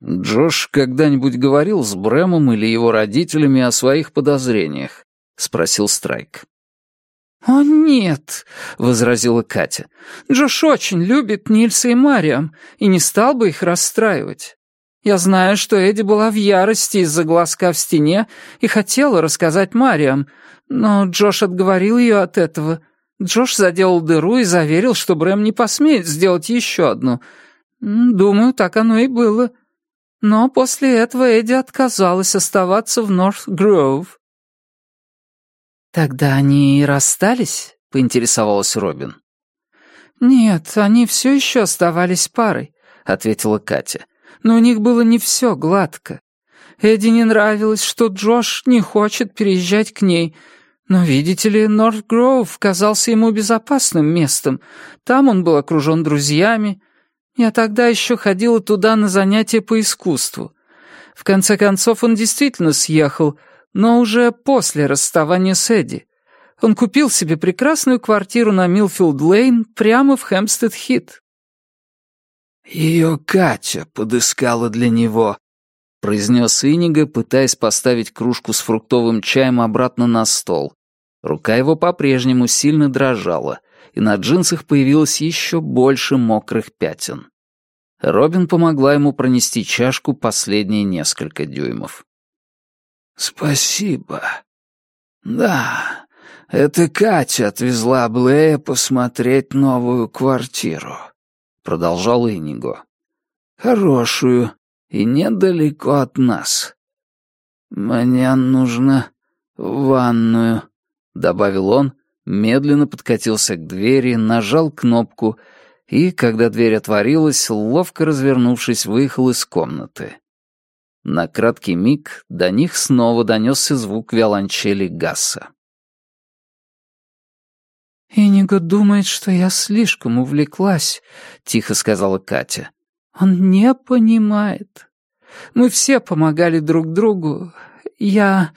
«Джош когда-нибудь говорил с Брэмом или его родителями о своих подозрениях?» — спросил Страйк. «О, нет», — возразила Катя. «Джош очень любит Нильса и Мариам и не стал бы их расстраивать. Я знаю, что Эдди была в ярости из-за глазка в стене и хотела рассказать Мариам, но Джош отговорил ее от этого. Джош заделал дыру и заверил, что Брэм не посмеет сделать еще одну. Думаю, так оно и было. Но после этого Эдди отказалась оставаться в Норт-Гроув». «Тогда они и расстались?» — поинтересовалась Робин. «Нет, они все еще оставались парой», — ответила Катя. «Но у них было не все гладко. Эдди не нравилось, что Джош не хочет переезжать к ней. Но, видите ли, Норт-Гроув казался ему безопасным местом. Там он был окружен друзьями. Я тогда еще ходила туда на занятия по искусству. В конце концов, он действительно съехал, но уже после расставания с Эдди. Он купил себе прекрасную квартиру на Милфилд-Лейн прямо в Хэмпстед-Хит». «Ее Катя подыскала для него», — произнес Иниго, пытаясь поставить кружку с фруктовым чаем обратно на стол. Рука его по-прежнему сильно дрожала, и на джинсах появилось еще больше мокрых пятен. Робин помогла ему пронести чашку последние несколько дюймов. «Спасибо. Да, это Катя отвезла Блея посмотреть новую квартиру», — продолжал Иниго. «Хорошую и недалеко от нас. Мне нужно в ванную», — добавил он, медленно подкатился к двери, нажал кнопку и, когда дверь отворилась, ловко развернувшись, выехал из комнаты. На краткий миг до них снова донесся звук виолончели Гасса. «Иниго думает, что я слишком увлеклась», — тихо сказала Катя. «Он не понимает. Мы все помогали друг другу. Я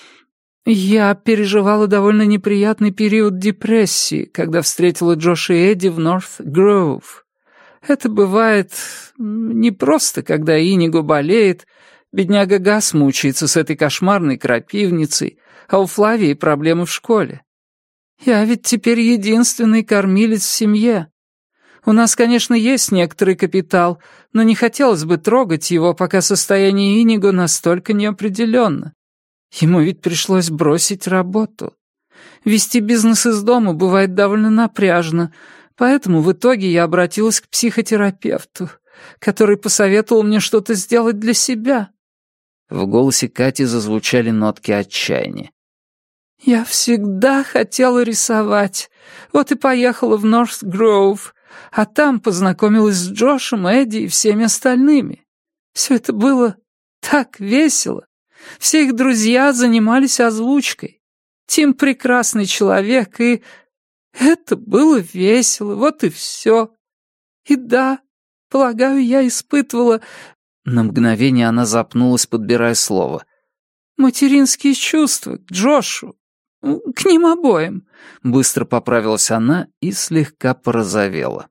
переживала довольно неприятный период депрессии, когда встретила Джоша и Эдди в Норт-Гроув. Это бывает не просто, когда Иниго болеет. Бедняга Гас мучается с этой кошмарной крапивницей, а у Флавии проблемы в школе. Я ведь теперь единственный кормилец в семье. У нас, конечно, есть некоторый капитал, но не хотелось бы трогать его, пока состояние Иниго настолько неопределенно. Ему ведь пришлось бросить работу. Вести бизнес из дома бывает довольно напряжно, поэтому в итоге я обратилась к психотерапевту, который посоветовал мне что-то сделать для себя». В голосе Кати зазвучали нотки отчаяния. «Я всегда хотела рисовать. Вот и поехала в Норт-Гроув, а там познакомилась с Джошем, Эдди и всеми остальными. Все это было так весело. Все их друзья занимались озвучкой. Тим прекрасный человек, и это было весело, вот и все. И да, полагаю, я испытывала...» На мгновение она запнулась, подбирая слово. «Материнские чувства к Джошу. К ним обоим», — быстро поправилась она и слегка порозовела.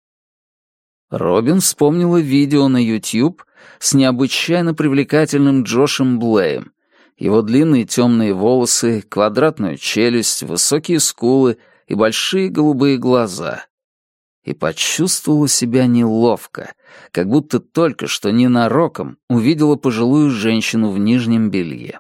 Робин вспомнила видео на YouTube с необычайно привлекательным Джошем Блеем. Его длинные темные волосы, квадратную челюсть, высокие скулы и большие голубые глаза. И почувствовала себя неловко, как будто только что ненароком увидела пожилую женщину в нижнем белье.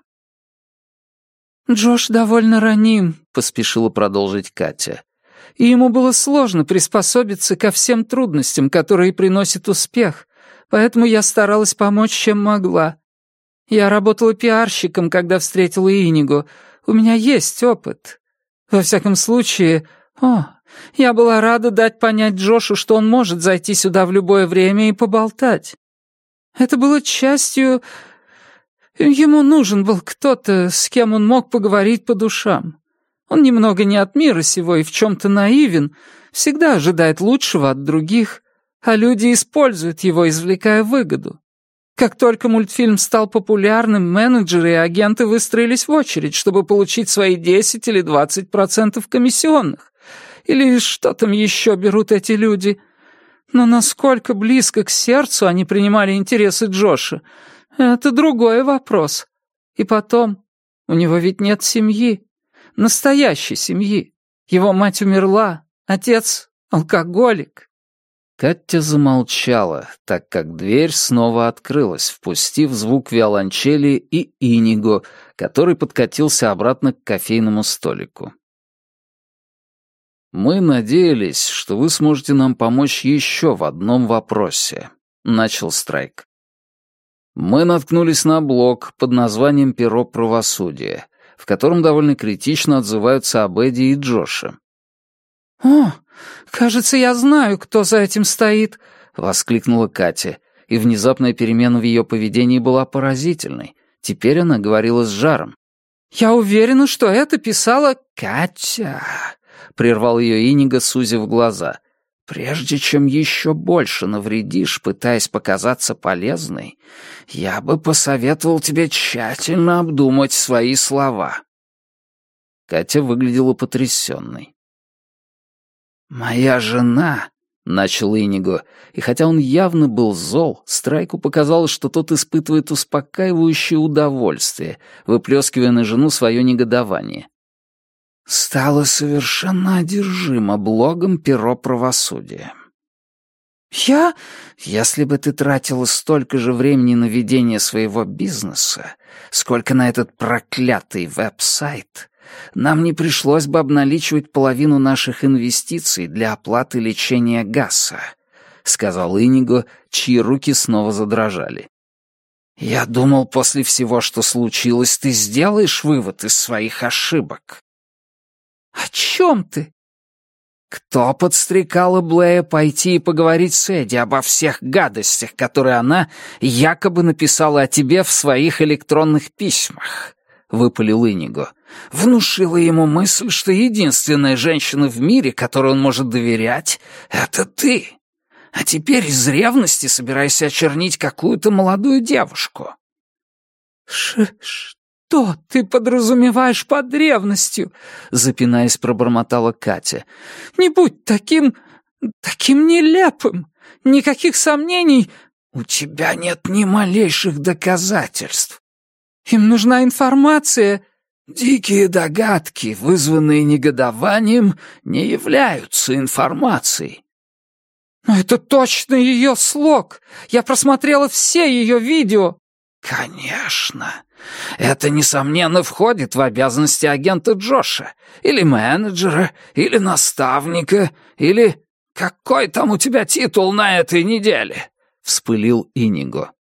«Джош довольно раним», — поспешила продолжить Катя. «И ему было сложно приспособиться ко всем трудностям, которые приносят успех, поэтому я старалась помочь, чем могла. Я работала пиарщиком, когда встретила Иниго. У меня есть опыт. Во всяком случае, я была рада дать понять Джошу, что он может зайти сюда в любое время и поболтать. Это было частью... Ему нужен был кто-то, с кем он мог поговорить по душам. Он немного не от мира сего и в чем-то наивен, всегда ожидает лучшего от других, а люди используют его, извлекая выгоду. Как только мультфильм стал популярным, менеджеры и агенты выстроились в очередь, чтобы получить свои 10 или 20% комиссионных. Или что там еще берут эти люди? Но насколько близко к сердцу они принимали интересы Джоша, это другой вопрос. И потом, у него ведь нет семьи, настоящей семьи. Его мать умерла, отец — алкоголик». Катя замолчала, так как дверь снова открылась, впустив звук виолончели и Иниго, который подкатился обратно к кофейному столику. «Мы надеялись, что вы сможете нам помочь еще в одном вопросе», — начал Страйк. «Мы наткнулись на блог под названием «Перо правосудия», в котором довольно критично отзываются об Эдди и Джоше». «О, кажется, я знаю, кто за этим стоит», — воскликнула Катя, и внезапная перемена в ее поведении была поразительной. Теперь она говорила с жаром. «Я уверена, что это писала Катя», — прервал ее Иниго, сузив глаза. «Прежде чем еще больше навредишь, пытаясь показаться полезной, я бы посоветовал тебе тщательно обдумать свои слова». Катя выглядела потрясенной. «Моя жена», — начал Иниго, и хотя он явно был зол, Страйку показалось, что тот испытывает успокаивающее удовольствие, выплескивая на жену свое негодование. «Стала совершенно одержима блогом «Перо правосудия». Если бы ты тратила столько же времени на ведение своего бизнеса, сколько на этот проклятый веб-сайт, нам не пришлось бы обналичивать половину наших инвестиций для оплаты лечения Гасса», — сказал Иниго, чьи руки снова задрожали. «Я думал, после всего, что случилось, ты сделаешь вывод из своих ошибок». «О чем ты?» «Кто подстрекала Блея пойти и поговорить с Эдди обо всех гадостях, которые она якобы написала о тебе в своих электронных письмах?» — выпалил Иниго. «Внушила ему мысль, что единственная женщина в мире, которой он может доверять, — это ты. А теперь из ревности собираешься очернить какую-то молодую девушку». «Что ты подразумеваешь под ревностью?» — запинаясь, пробормотала Катя. «Не будь таким нелепым. Никаких сомнений». «У тебя нет ни малейших доказательств». «Им нужна информация». «Дикие догадки, вызванные негодованием, не являются информацией». «Но это точно ее слог. Я просмотрела все ее видео». «Конечно. Это, несомненно, входит в обязанности агента Джоша, или менеджера, или наставника, или... Какой там у тебя титул на этой неделе?» — вспылил Иниго.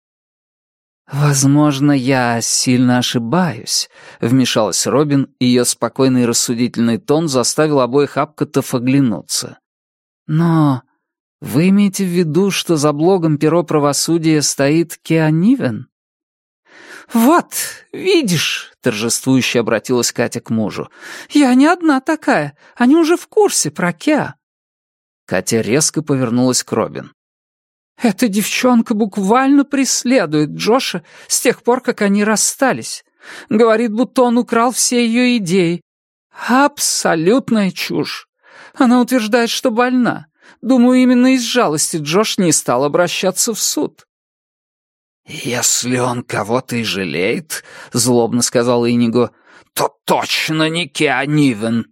«Возможно, я сильно ошибаюсь», — вмешалась Робин, и ее спокойный и рассудительный тон заставил обоих Апкотов оглянуться. «Но вы имеете в виду, что за блогом «Перо правосудия» стоит Кеа Нивен?» «Вот, видишь», — торжествующе обратилась Катя к мужу, «я не одна такая, они уже в курсе про Кеа». Катя резко повернулась к Робин. «Эта девчонка буквально преследует Джоша с тех пор, как они расстались. Говорит, будто он украл все ее идеи. Абсолютная чушь. Она утверждает, что больна. Думаю, именно из жалости Джош не стал обращаться в суд». «Если он кого-то и жалеет, — злобно сказал Иниго, — то точно не Кеа Нивен».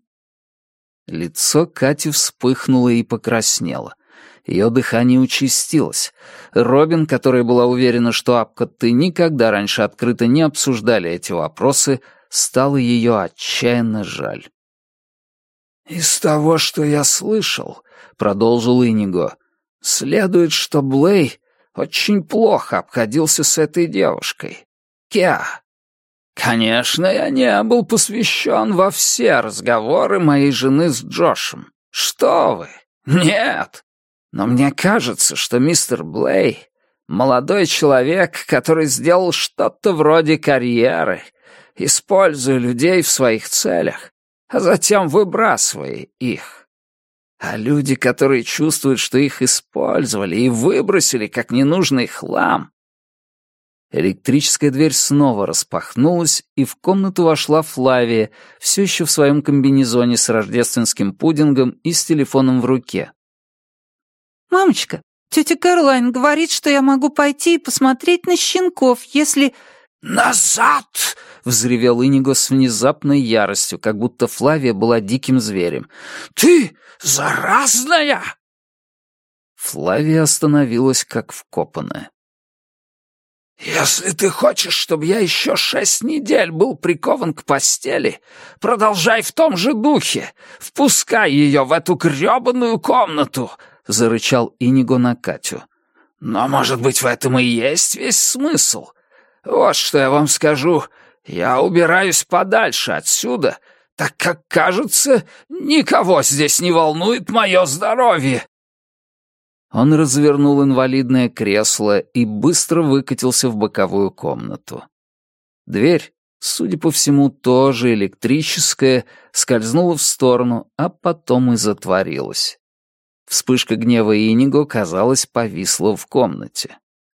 Лицо Кати вспыхнуло и покраснело. Ее дыхание участилось. Робин, которая была уверена, что Апкотты никогда раньше открыто не обсуждали эти вопросы, стало ее отчаянно жаль. «Из того, что я слышал, — продолжил Иниго, — следует, что Блей очень плохо обходился с этой девушкой. Кеа. Конечно, я не был посвящен во все разговоры моей жены с Джошем. Что вы? Нет. Но мне кажется, что мистер Блей — молодой человек, который сделал что-то вроде карьеры, используя людей в своих целях, а затем выбрасывая их. А люди, которые чувствуют, что их использовали и выбросили как ненужный хлам. Электрическая дверь снова распахнулась, и в комнату вошла Флавия, все еще в своем комбинезоне с рождественским пудингом и с телефоном в руке. «Мамочка, тетя Кэролайн говорит, что я могу пойти и посмотреть на щенков, если...» «Назад!» — взревел Иниго с внезапной яростью, как будто Флавия была диким зверем. «Ты заразная!» Флавия остановилась, как вкопанная. «Если ты хочешь, чтобы я еще 6 недель был прикован к постели, продолжай в том же духе. Впускай ее в эту грёбаную комнату!» — зарычал Иниго на Катю. «Но, может быть, в этом и есть весь смысл? Вот что я вам скажу. Я убираюсь подальше отсюда, так как, кажется, никого здесь не волнует мое здоровье». Он развернул инвалидное кресло и быстро выкатился в боковую комнату. Дверь, судя по всему, тоже электрическая, скользнула в сторону, а потом и затворилась. Вспышка гнева Иниго, казалось, повисла в комнате.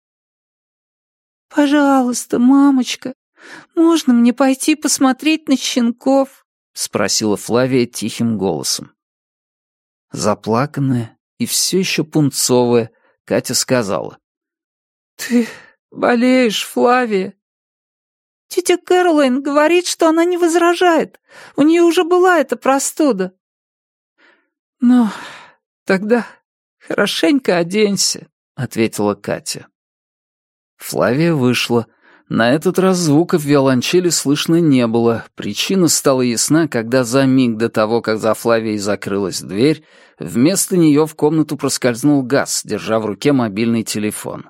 «Пожалуйста, мамочка, можно мне пойти посмотреть на щенков?» — спросила Флавия тихим голосом. Заплаканная и все еще пунцовая, Катя сказала. «Ты болеешь, Флавия?» «Тетя Кэролайн говорит, что она не возражает. У нее уже была эта простуда». «Ну, тогда хорошенько оденься», — ответила Катя. Флавия вышла. На этот раз звуков виолончели слышно не было. Причина стала ясна, когда за миг до того, как за Флавией закрылась дверь, вместо нее в комнату проскользнул Гас, держа в руке мобильный телефон.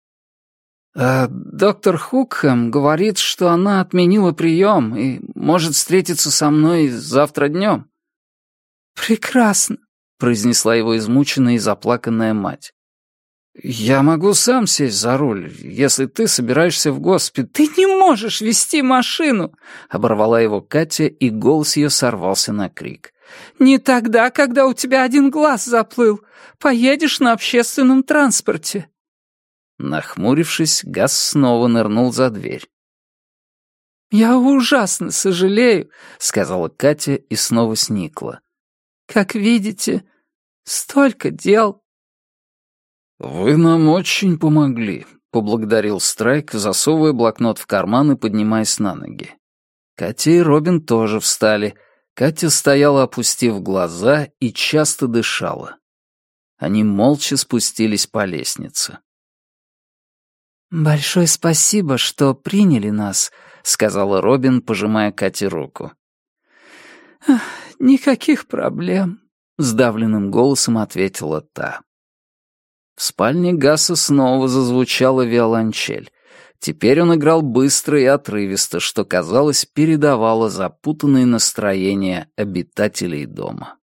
«Доктор Хукхэм говорит, что она отменила прием и может встретиться со мной завтра днем». «Прекрасно», — произнесла его измученная и заплаканная мать. «Я могу сам сесть за руль, если ты собираешься в госпиталь». «Ты не можешь вести машину!» — оборвала его Катя, и голос ее сорвался на крик. «Не тогда, когда у тебя один глаз заплыл. Поедешь на общественном транспорте». Нахмурившись, Гас снова нырнул за дверь. «Я ужасно сожалею», — сказала Катя и снова сникла. «Как видите, столько дел». «Вы нам очень помогли», — поблагодарил Страйк, засовывая блокнот в карман и поднимаясь на ноги. Катя и Робин тоже встали. Катя стояла, опустив глаза, и часто дышала. Они молча спустились по лестнице. «Большое спасибо, что приняли нас», — сказала Робин, пожимая Кате руку. «Никаких проблем», — сдавленным голосом ответила та. В спальне Гаса снова зазвучала виолончель. Теперь он играл быстро и отрывисто, что, казалось, передавало запутанные настроения обитателей дома.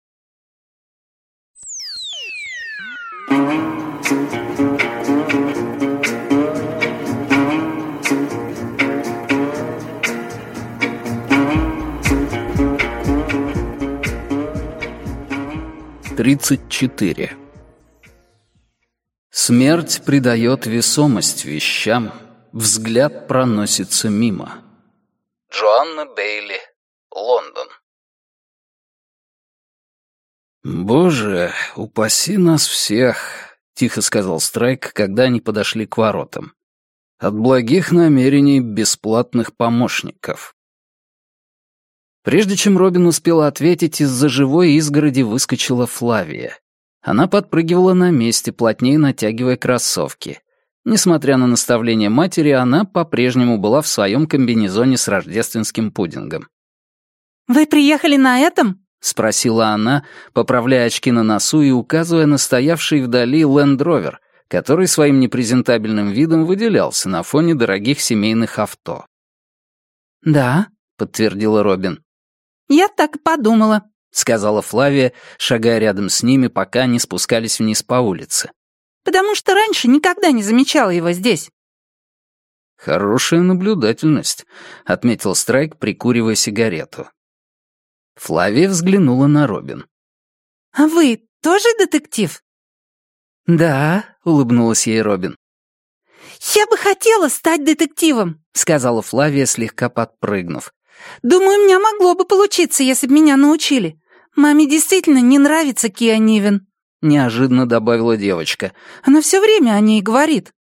Тридцать 34. Смерть придает весомость вещам, взгляд проносится мимо. Джоанна Бейли, Лондон. «Боже, упаси нас всех», — тихо сказал Страйк, когда они подошли к воротам. «От благих намерений бесплатных помощников». Прежде чем Робин успела ответить, из-за живой изгороди выскочила Флавия. Она подпрыгивала на месте, плотнее натягивая кроссовки. Несмотря на наставление матери, она по-прежнему была в своем комбинезоне с рождественским пудингом. «Вы приехали на этом?» — спросила она, поправляя очки на носу и указывая на стоявший вдали Лэнд-Ровер, который своим непрезентабельным видом выделялся на фоне дорогих семейных авто. «Да», — подтвердила Робин. «Я так и подумала», — сказала Флавия, шагая рядом с ними, пока они спускались вниз по улице. «Потому что раньше никогда не замечала его здесь». «Хорошая наблюдательность», — отметил Страйк, прикуривая сигарету. Флавия взглянула на Робин. «А вы тоже детектив?» «Да», — улыбнулась ей Робин. «Я бы хотела стать детективом», — сказала Флавия, слегка подпрыгнув. «Думаю, у меня могло бы получиться, если бы меня научили. Маме действительно не нравится Киа Нивен». — неожиданно добавила девочка. «Она все время о ней говорит».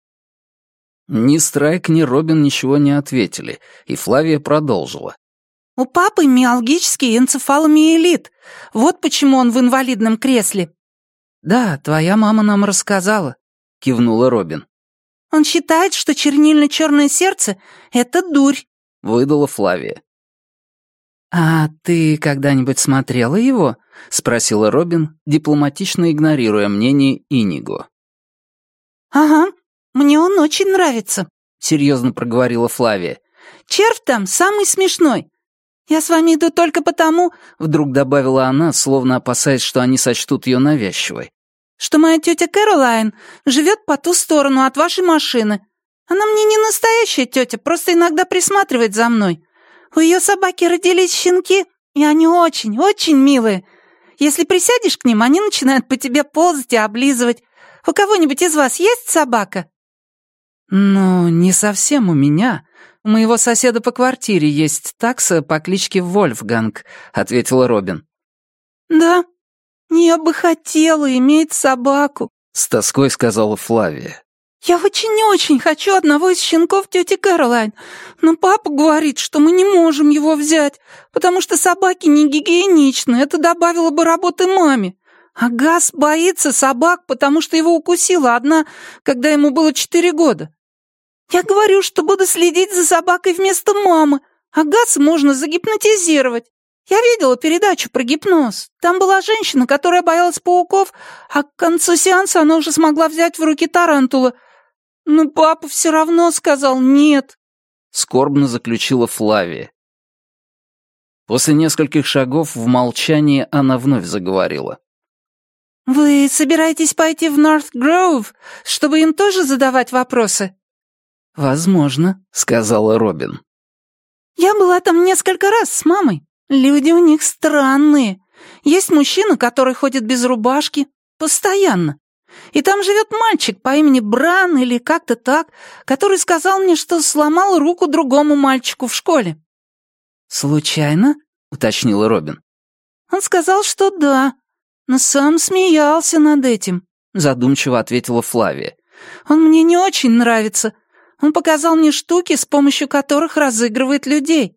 Ни Страйк, ни Робин ничего не ответили, и Флавия продолжила. «У папы миалгический энцефаломиелит. Вот почему он в инвалидном кресле». «Да, твоя мама нам рассказала», — кивнула Робин. «Он считает, что чернильно-черное сердце — это дурь», — выдала Флавия. «А ты когда-нибудь смотрела его?» — спросила Робин, дипломатично игнорируя мнение Иниго. «Ага, мне он очень нравится», — серьезно проговорила Флавия. «Червь там самый смешной. Я с вами иду только потому», — вдруг добавила она, словно опасаясь, что они сочтут ее навязчивой, «что моя тетя Кэролайн живет по ту сторону от вашей машины. Она мне не настоящая тетя, просто иногда присматривает за мной. У ее собаки родились щенки, и они очень милые. Если присядешь к ним, они начинают по тебе ползать и облизывать. У кого-нибудь из вас есть собака?» «Ну, не совсем у меня. У моего соседа по квартире есть такса по кличке Вольфганг», — ответила Робин. «Да, я бы хотела иметь собаку», — с тоской сказала Флавия. «Я очень хочу одного из щенков тети Кэролайн, но папа говорит, что мы не можем его взять, потому что собаки не гигиеничны, это добавило бы работы маме. А Газ боится собак, потому что его укусила одна, когда ему было 4 года. Я говорю, что буду следить за собакой вместо мамы, а Газ можно загипнотизировать. Я видела передачу про гипноз. Там была женщина, которая боялась пауков, а к концу сеанса она уже смогла взять в руки тарантула. Но папа все равно сказал «нет». Скорбно заключила Флавия. После нескольких шагов в молчании она вновь заговорила. «Вы собираетесь пойти в Норт-Гроув, чтобы им тоже задавать вопросы?» «Возможно», — сказала Робин. «Я была там несколько раз с мамой. Люди у них странные. Есть мужчина, который ходит без рубашки. Постоянно. И там живет мальчик по имени Бран или как-то так, который сказал мне, что сломал руку другому мальчику в школе». «Случайно?» — уточнила Робин. «Он сказал, что да, но сам смеялся над этим», — задумчиво ответила Флавия. «Он мне не очень нравится. Он показал мне штуки, с помощью которых разыгрывает людей».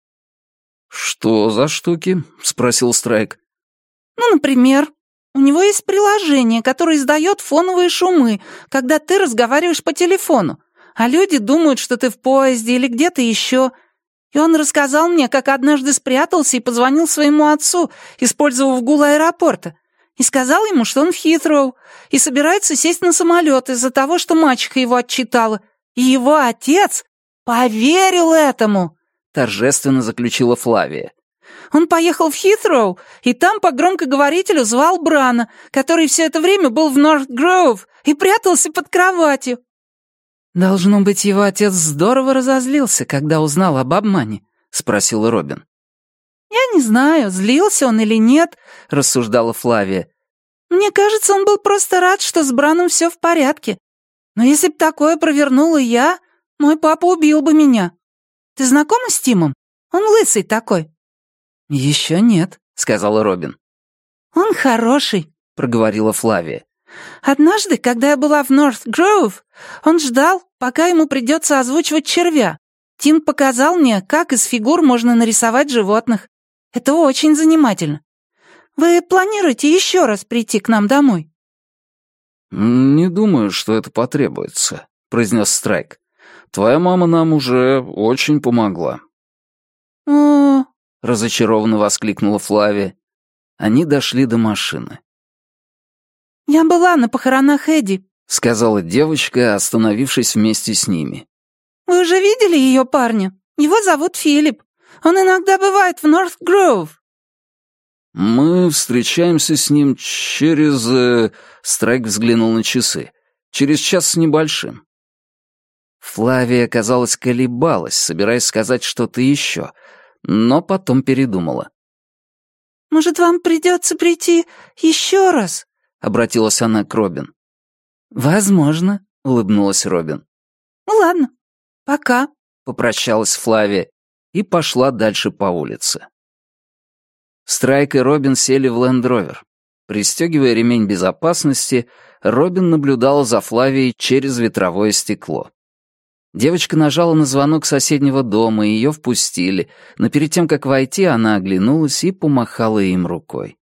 «Что за штуки?» — спросил Страйк. «Ну, например, у него есть приложение, которое издает фоновые шумы, когда ты разговариваешь по телефону, а люди думают, что ты в поезде или где-то еще. И он рассказал мне, как однажды спрятался и позвонил своему отцу, использовав гул аэропорта, и сказал ему, что он в Хитроу и собирается сесть на самолет из-за того, что мачеха его отчитала. И его отец поверил этому», — торжественно заключила Флавия. «Он поехал в Хитроу, и там по громкоговорителю звал Брана, который все это время был в Норт-Гроув и прятался под кроватью». «Должно быть, его отец здорово разозлился, когда узнал об обмане», — спросила Робин. «Я не знаю, злился он или нет», — рассуждала Флавия. «Мне кажется, он был просто рад, что с Браном все в порядке. Но если б такое провернула я, мой папа убил бы меня. Ты знакома с Тимом? Он лысый такой». «Еще нет», — сказала Робин. «Он хороший», — проговорила Флавия. «Однажды, когда я была в Норт-Гроув, он ждал, пока ему придется озвучивать червя. Тим показал мне, как из фигур можно нарисовать животных. Это очень занимательно. Вы планируете еще раз прийти к нам домой?» «Не думаю, что это потребуется», — произнес Страйк. «Твоя мама нам уже очень помогла». «О...» — разочарованно воскликнула Флавия. Они дошли до машины. «Я была на похоронах Эдди», — сказала девочка, остановившись вместе с ними. «Вы уже видели ее парня? Его зовут Филипп. Он иногда бывает в Норт-Гроув». «Мы встречаемся с ним через...» Страйк взглянул на часы. «Через час с небольшим». Флавия, казалось, колебалась, собираясь сказать что-то еще, но потом передумала. «Может, вам придется прийти еще раз?» — обратилась она к Робин. «Возможно», — улыбнулась Робин. «Ну ладно, пока», — попрощалась Флавия и пошла дальше по улице. Страйк и Робин сели в Лэнд-Ровер. Пристегивая ремень безопасности, Робин наблюдала за Флавией через ветровое стекло. Девочка нажала на звонок соседнего дома, и ее впустили, но перед тем, как войти, она оглянулась и помахала им рукой.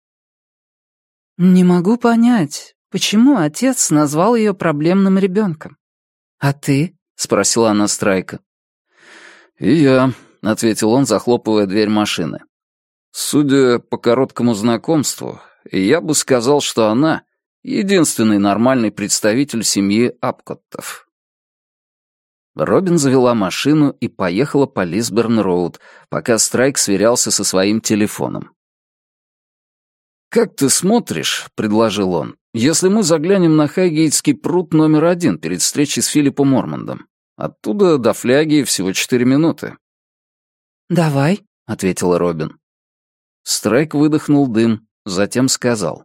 «Не могу понять, почему отец назвал ее проблемным ребенком. А ты?» — спросила она Страйка. «И я», — ответил он, захлопывая дверь машины. «Судя по короткому знакомству, я бы сказал, что она — единственный нормальный представитель семьи Апкоттов». Робин завела машину и поехала по Лисберн-роуд, пока Страйк сверялся со своим телефоном. «Как ты смотришь, — предложил он, — если мы заглянем на Хайгейтский пруд номер 1 перед встречей с Филиппом Ормандом? Оттуда до фляги всего 4 минуты». «Давай», — ответила Робин. Страйк выдохнул дым, затем сказал.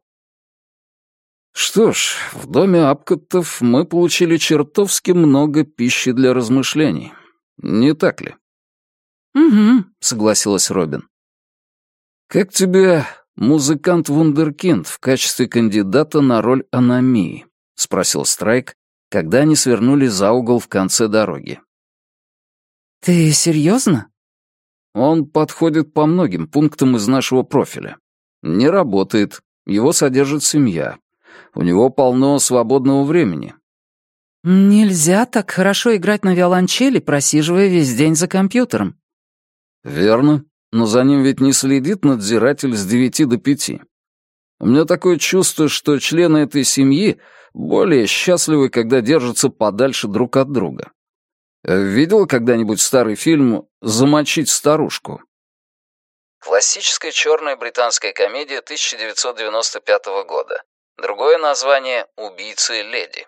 «Что ж, в доме Апкоттов мы получили чертовски много пищи для размышлений. Не так ли?» «Угу», — согласилась Робин. «Как тебе музыкант-вундеркинд в качестве кандидата на роль Аномии?» — спросил Страйк, когда они свернули за угол в конце дороги. «Ты серьезно?» «Он подходит по многим пунктам из нашего профиля. Не работает, его содержит семья. У него полно свободного времени». «Нельзя так хорошо играть на виолончели, просиживая весь день за компьютером». «Верно, но за ним ведь не следит надзиратель с 9 до 5. У меня такое чувство, что члены этой семьи более счастливы, когда держатся подальше друг от друга. Видел когда-нибудь старый фильм «Замочить старушку»?» Классическая черная британская комедия 1995 года. Другое название «Убийцы леди».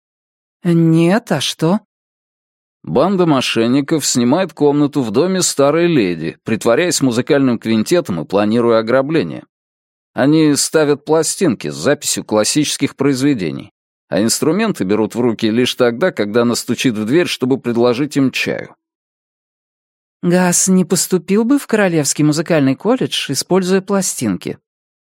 «Нет, а что?» Банда мошенников снимает комнату в доме старой леди, притворяясь музыкальным квинтетом и планируя ограбление. Они ставят пластинки с записью классических произведений, а инструменты берут в руки лишь тогда, когда она стучит в дверь, чтобы предложить им чаю. Гас не поступил бы в Королевский музыкальный колледж, используя пластинки.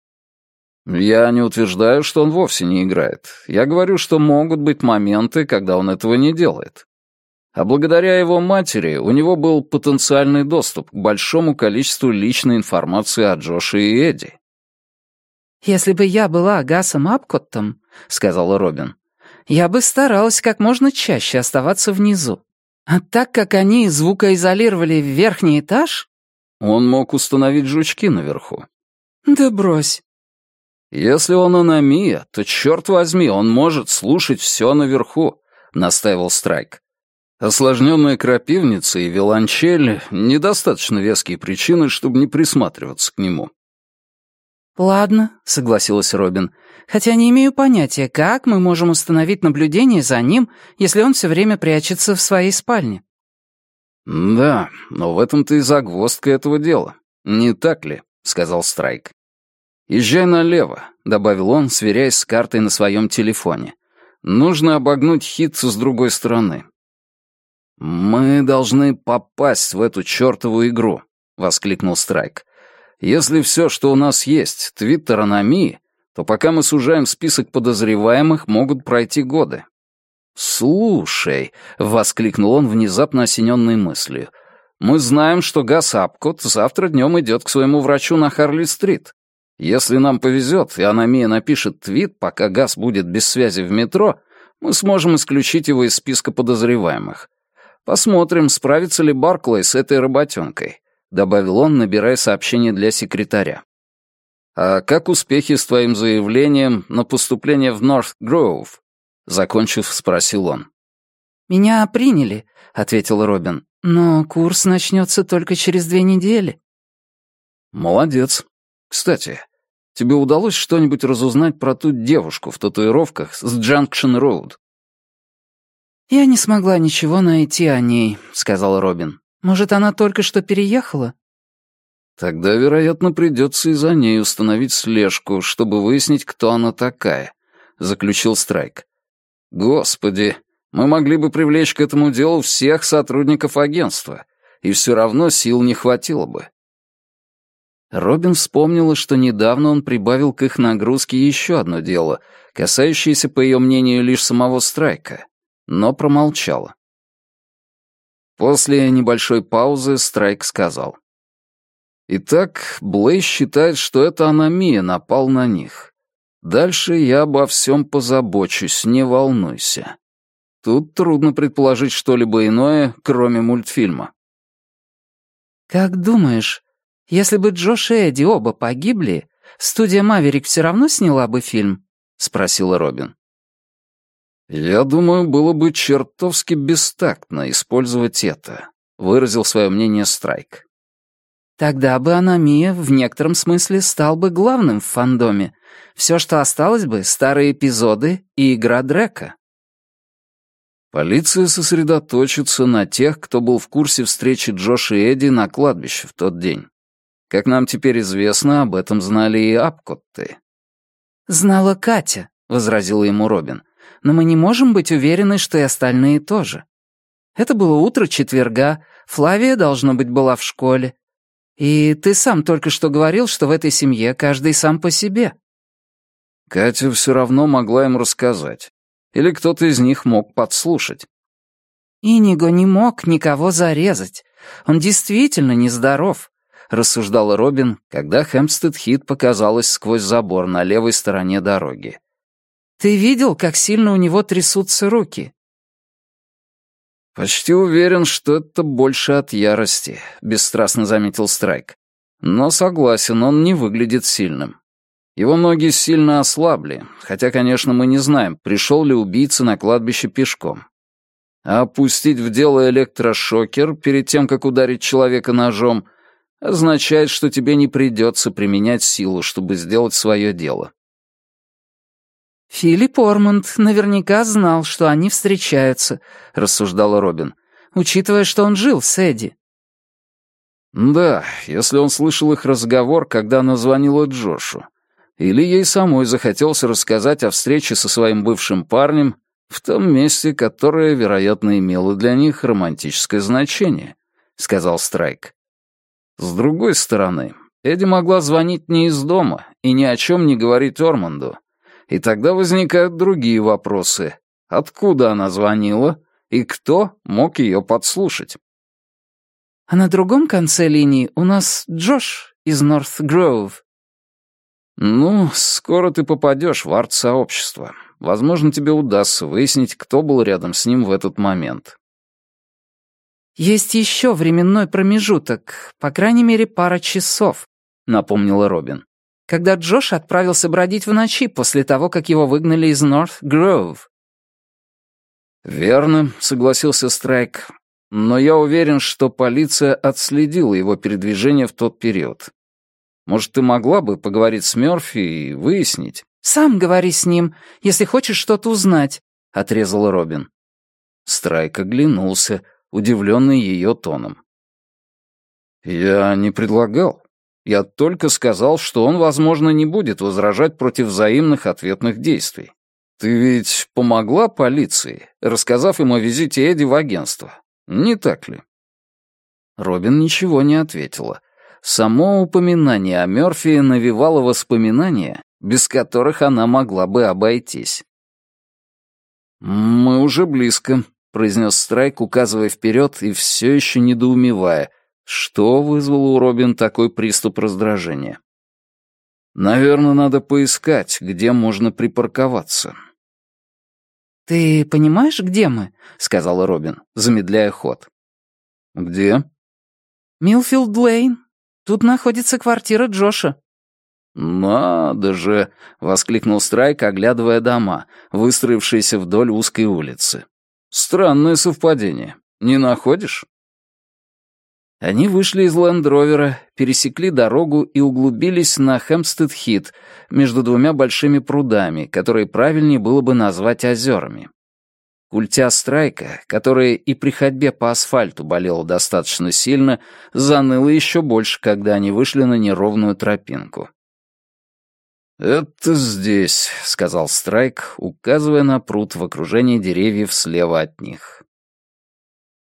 Я не утверждаю, что он вовсе не играет. Я говорю, что могут быть моменты, когда он этого не делает. А благодаря его матери у него был потенциальный доступ к большому количеству личной информации о Джоше и Эдди. «Если бы я была Гасом Апкоттом, — сказала Робин, — я бы старалась как можно чаще оставаться внизу. А так как они звукоизолировали верхний этаж...» Он мог установить жучки наверху. «Да брось». «Если он аномия, то, черт возьми, он может слушать все наверху», — настаивал Страйк. «Осложненная крапивница и виолончель — недостаточно веские причины, чтобы не присматриваться к нему». «Ладно», — согласилась Робин, «хотя не имею понятия, как мы можем установить наблюдение за ним, если он все время прячется в своей спальне». «Да, но в этом-то и загвоздка этого дела. Не так ли?» — сказал Страйк. «Езжай налево», — добавил он, сверяясь с картой на своем телефоне. «Нужно обогнуть Хитцу с другой стороны». «Мы должны попасть в эту чертову игру», — воскликнул Страйк. «Если все, что у нас есть, твиттер аномии, то пока мы сужаем список подозреваемых, могут пройти годы». «Слушай», — воскликнул он, внезапно осененной мыслью, «мы знаем, что Гас Апкотт завтра днем идет к своему врачу на Харли-стрит. Если нам повезет, и аномия напишет твит, пока Гас будет без связи в метро, мы сможем исключить его из списка подозреваемых. Посмотрим, справится ли Барклэй с этой работенкой», — добавил он, набирая сообщение для секретаря. «А как успехи с твоим заявлением на поступление в Норт Гроув?» — закончив, спросил он. «Меня приняли», — ответил Робин, «но курс начнется только через 2 недели». «Молодец. Кстати, тебе удалось что-нибудь разузнать про ту девушку в татуировках с Джанкшн-роуд?» «Я не смогла ничего найти о ней», — сказал Робин. «Может, она только что переехала?» «Тогда, вероятно, придется и за ней установить слежку, чтобы выяснить, кто она такая», — заключил Страйк. «Господи, мы могли бы привлечь к этому делу всех сотрудников агентства, и все равно сил не хватило бы». Робин вспомнила, что недавно он прибавил к их нагрузке еще одно дело, касающееся, по ее мнению, лишь самого Страйка, но промолчала. После небольшой паузы Страйк сказал. «Итак, Блей считает, что это Аномия напал на них. Дальше я обо всем позабочусь, не волнуйся. Тут трудно предположить что-либо иное, кроме мультфильма». «Как думаешь, если бы Джош и Эдди оба погибли, студия «Маверик» все равно сняла бы фильм?» — спросила Робин. «Я думаю, было бы чертовски бестактно использовать это», — выразил свое мнение Страйк. «Тогда бы Аномия в некотором смысле стал бы главным в фандоме. Все, что осталось бы, старые эпизоды и игра Дрека». Полиция сосредоточится на тех, кто был в курсе встречи Джоша и Эдди на кладбище в тот день. Как нам теперь известно, об этом знали и Апкотты. «Знала Катя», — возразила ему Робин. «Но мы не можем быть уверены, что и остальные тоже. Это было утро четверга, Флавия, должно быть, была в школе. И ты сам только что говорил, что в этой семье каждый сам по себе». Катя все равно могла им рассказать. Или кто-то из них мог подслушать. «Иниго не мог никого зарезать. Он действительно нездоров», — рассуждала Робин, когда Хэмпстед-Хит показалась сквозь забор на левой стороне дороги. «Ты видел, как сильно у него трясутся руки?» «Почти уверен, что это больше от ярости», — бесстрастно заметил Страйк. «Но согласен, он не выглядит сильным. Его ноги сильно ослабли, хотя, конечно, мы не знаем, пришел ли убийца на кладбище пешком. А пустить в дело электрошокер перед тем, как ударить человека ножом, означает, что тебе не придется применять силу, чтобы сделать свое дело». «Филипп Ормонд наверняка знал, что они встречаются», — рассуждала Робин, «учитывая, что он жил с Эдди». «Да, если он слышал их разговор, когда она звонила Джошу. Или ей самой захотелось рассказать о встрече со своим бывшим парнем в том месте, которое, вероятно, имело для них романтическое значение», — сказал Страйк. «С другой стороны, Эдди могла звонить не из дома и ни о чем не говорить Ормонду. И тогда возникают другие вопросы. Откуда она звонила и кто мог ее подслушать?» «А на другом конце линии у нас Джош из Норт-Гроув». «Ну, скоро ты попадешь в арт-сообщество. Возможно, тебе удастся выяснить, кто был рядом с ним в этот момент». «Есть еще временной промежуток, по крайней мере, пара часов», — напомнила Робин, «когда Джош отправился бродить в ночи после того, как его выгнали из Норт-Гроув». «Верно», — согласился Страйк. «Но я уверен, что полиция отследила его передвижение в тот период. Может, ты могла бы поговорить с Мёрфи и выяснить?» «Сам говори с ним, если хочешь что-то узнать», — отрезала Робин. Страйк оглянулся, удивленный ее тоном. «Я не предлагал. Я только сказал, что он, возможно, не будет возражать против взаимных ответных действий. Ты ведь помогла полиции, рассказав им о визите Эдди в агентство, не так ли?» Робин ничего не ответила. Само упоминание о Мёрфи навевало воспоминания, без которых она могла бы обойтись. «Мы уже близко», — произнес Страйк, указывая вперед и все еще недоумевая, что вызвало у Робин такой приступ раздражения. «Наверное, надо поискать, где можно припарковаться». «Ты понимаешь, где мы?» — сказала Робин, замедляя ход. «Где?» «Милфилд-Лейн. Тут находится квартира Джоша». «Надо же!» — воскликнул Страйк, оглядывая дома, выстроившиеся вдоль узкой улицы. «Странное совпадение. Не находишь?» Они вышли из Лэнд-Ровера, пересекли дорогу и углубились на Хэмпстед-Хит между двумя большими прудами, которые правильнее было бы назвать озерами. Культя Страйка, которая и при ходьбе по асфальту болела достаточно сильно, заныла еще больше, когда они вышли на неровную тропинку. «Это здесь», — сказал Страйк, указывая на пруд в окружении деревьев слева от них.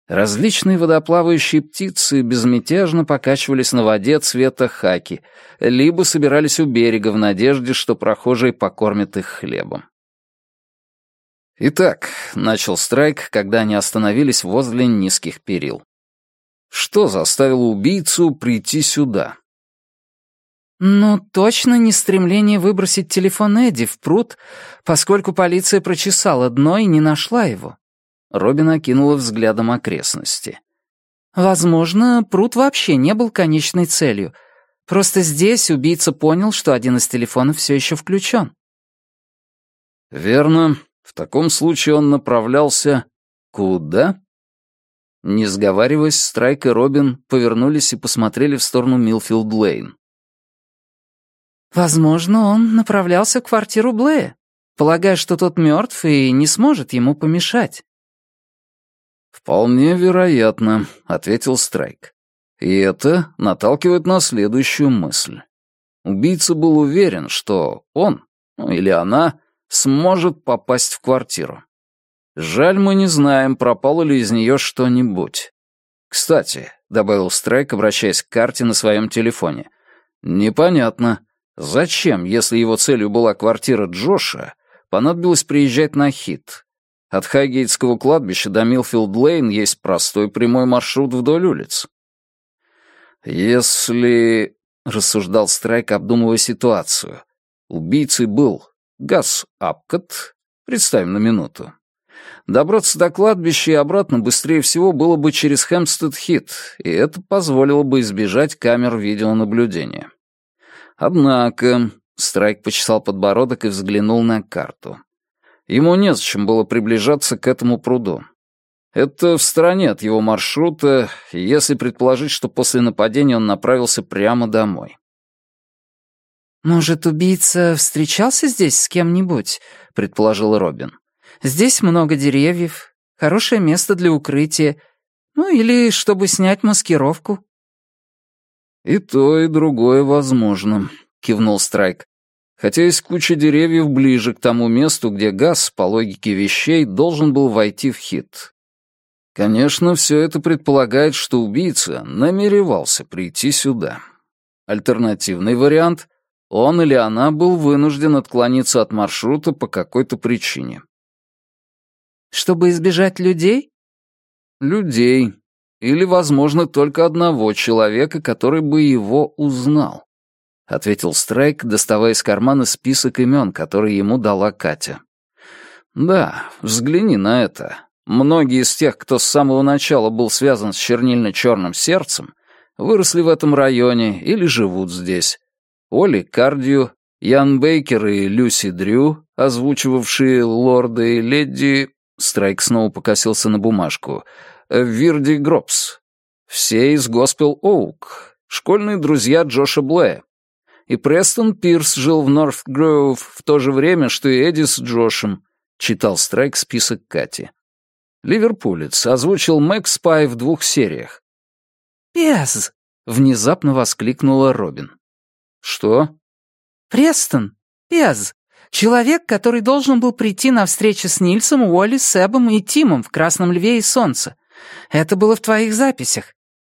Различные водоплавающие птицы безмятежно покачивались на воде цвета хаки, либо собирались у берега в надежде, что прохожие покормят их хлебом. «Итак», — начал Страйк, когда они остановились возле низких перил. «Что заставило убийцу прийти сюда?» «Ну, точно не стремление выбросить телефон Эдди в пруд, поскольку полиция прочесала дно и не нашла его». Робин окинула взглядом окрестности. «Возможно, пруд вообще не был конечной целью. Просто здесь убийца понял, что один из телефонов все еще включен». «Верно. В таком случае он направлялся... куда?» Не сговариваясь, Страйк и Робин повернулись и посмотрели в сторону Милфилд-Лейн. «Возможно, он направлялся в квартиру Блэя, полагая, что тот мертв и не сможет ему помешать». «Вполне вероятно», — ответил Страйк. «И это наталкивает на следующую мысль. Убийца был уверен, что он, или она, сможет попасть в квартиру. Жаль, мы не знаем, пропало ли из нее что-нибудь. Кстати», — добавил Страйк, обращаясь к карте на своем телефоне, «непонятно, зачем, если его целью была квартира Джоша, понадобилось приезжать на Хит? От Хайгейтского кладбища до Милфилд-Лейн есть простой прямой маршрут вдоль улиц». «Если...» — рассуждал Страйк, обдумывая ситуацию. «Убийцей был Газ Апкот, представим на минуту. Добраться до кладбища и обратно быстрее всего было бы через Хэмпстед-Хит, и это позволило бы избежать камер видеонаблюдения. Однако...» — Страйк почесал подбородок и взглянул на карту. Ему незачем было приближаться к этому пруду. Это в стороне от его маршрута, если предположить, что после нападения он направился прямо домой. «Может, убийца встречался здесь с кем-нибудь?» — предположил Робин. «Здесь много деревьев, хорошее место для укрытия, ну или чтобы снять маскировку». «И то, и другое возможно», — кивнул Страйк. «Хотя есть куча деревьев ближе к тому месту, где Газ, по логике вещей, должен был войти в Хит. Конечно, все это предполагает, что убийца намеревался прийти сюда. Альтернативный вариант — он или она был вынужден отклониться от маршрута по какой-то причине». «Чтобы избежать людей?» «Людей. Или, возможно, только одного человека, который бы его узнал», — ответил Страйк, доставая из кармана список имен, которые ему дала Катя. «Да, взгляни на это. Многие из тех, кто с самого начала был связан с чернильно-черным сердцем, выросли в этом районе или живут здесь. Оли Кардью, Ян Бейкер и Люси Дрю, озвучивавшие лорда и леди...» Страйк снова покосился на бумажку. «Вирди Гробс. Все из Госпел Оук. Школьные друзья Джоша Блэя. И Престон Пирс жил в Норт Гроув в то же время, что и Эдди с Джошем», — читал Страйк список Кати. «Ливерпулец озвучил Мэг Спай в 2 сериях». «Пес!» — внезапно воскликнула Робин. «Что?» «Престон! Пес! Человек, который должен был прийти на встречу с Нильсом, Уолли, Себом и Тимом в «Красном льве» и «Солнце». Это было в твоих записях».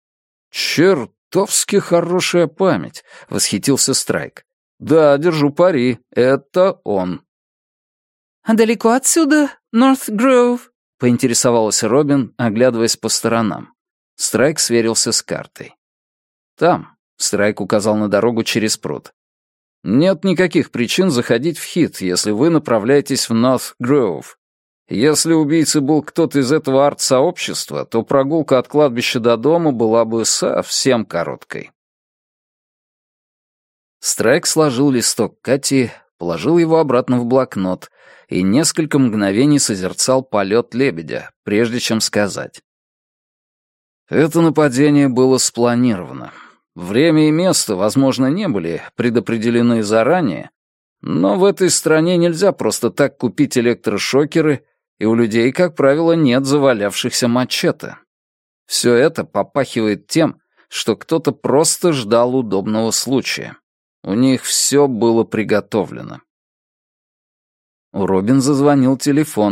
«Чертовски хорошая память», — восхитился Страйк. «Да, держу пари, это он». «А далеко отсюда, Норт Гроув?» — поинтересовалась Робин, оглядываясь по сторонам. Страйк сверился с картой. «Там», — Страйк указал на дорогу через пруд. «Нет никаких причин заходить в Хит, если вы направляетесь в Норт Гроув. Если убийцей был кто-то из этого арт-сообщества, то прогулка от кладбища до дома была бы совсем короткой». Страйк сложил листок Кати, положил его обратно в блокнот и несколько мгновений созерцал полет лебедя, прежде чем сказать. Это нападение было спланировано. Время и место, возможно, не были предопределены заранее, но в этой стране нельзя просто так купить электрошокеры, и у людей, как правило, нет завалявшихся мачете. Все это попахивает тем, что кто-то просто ждал удобного случая. У них все было приготовлено. У Робин зазвонил телефон.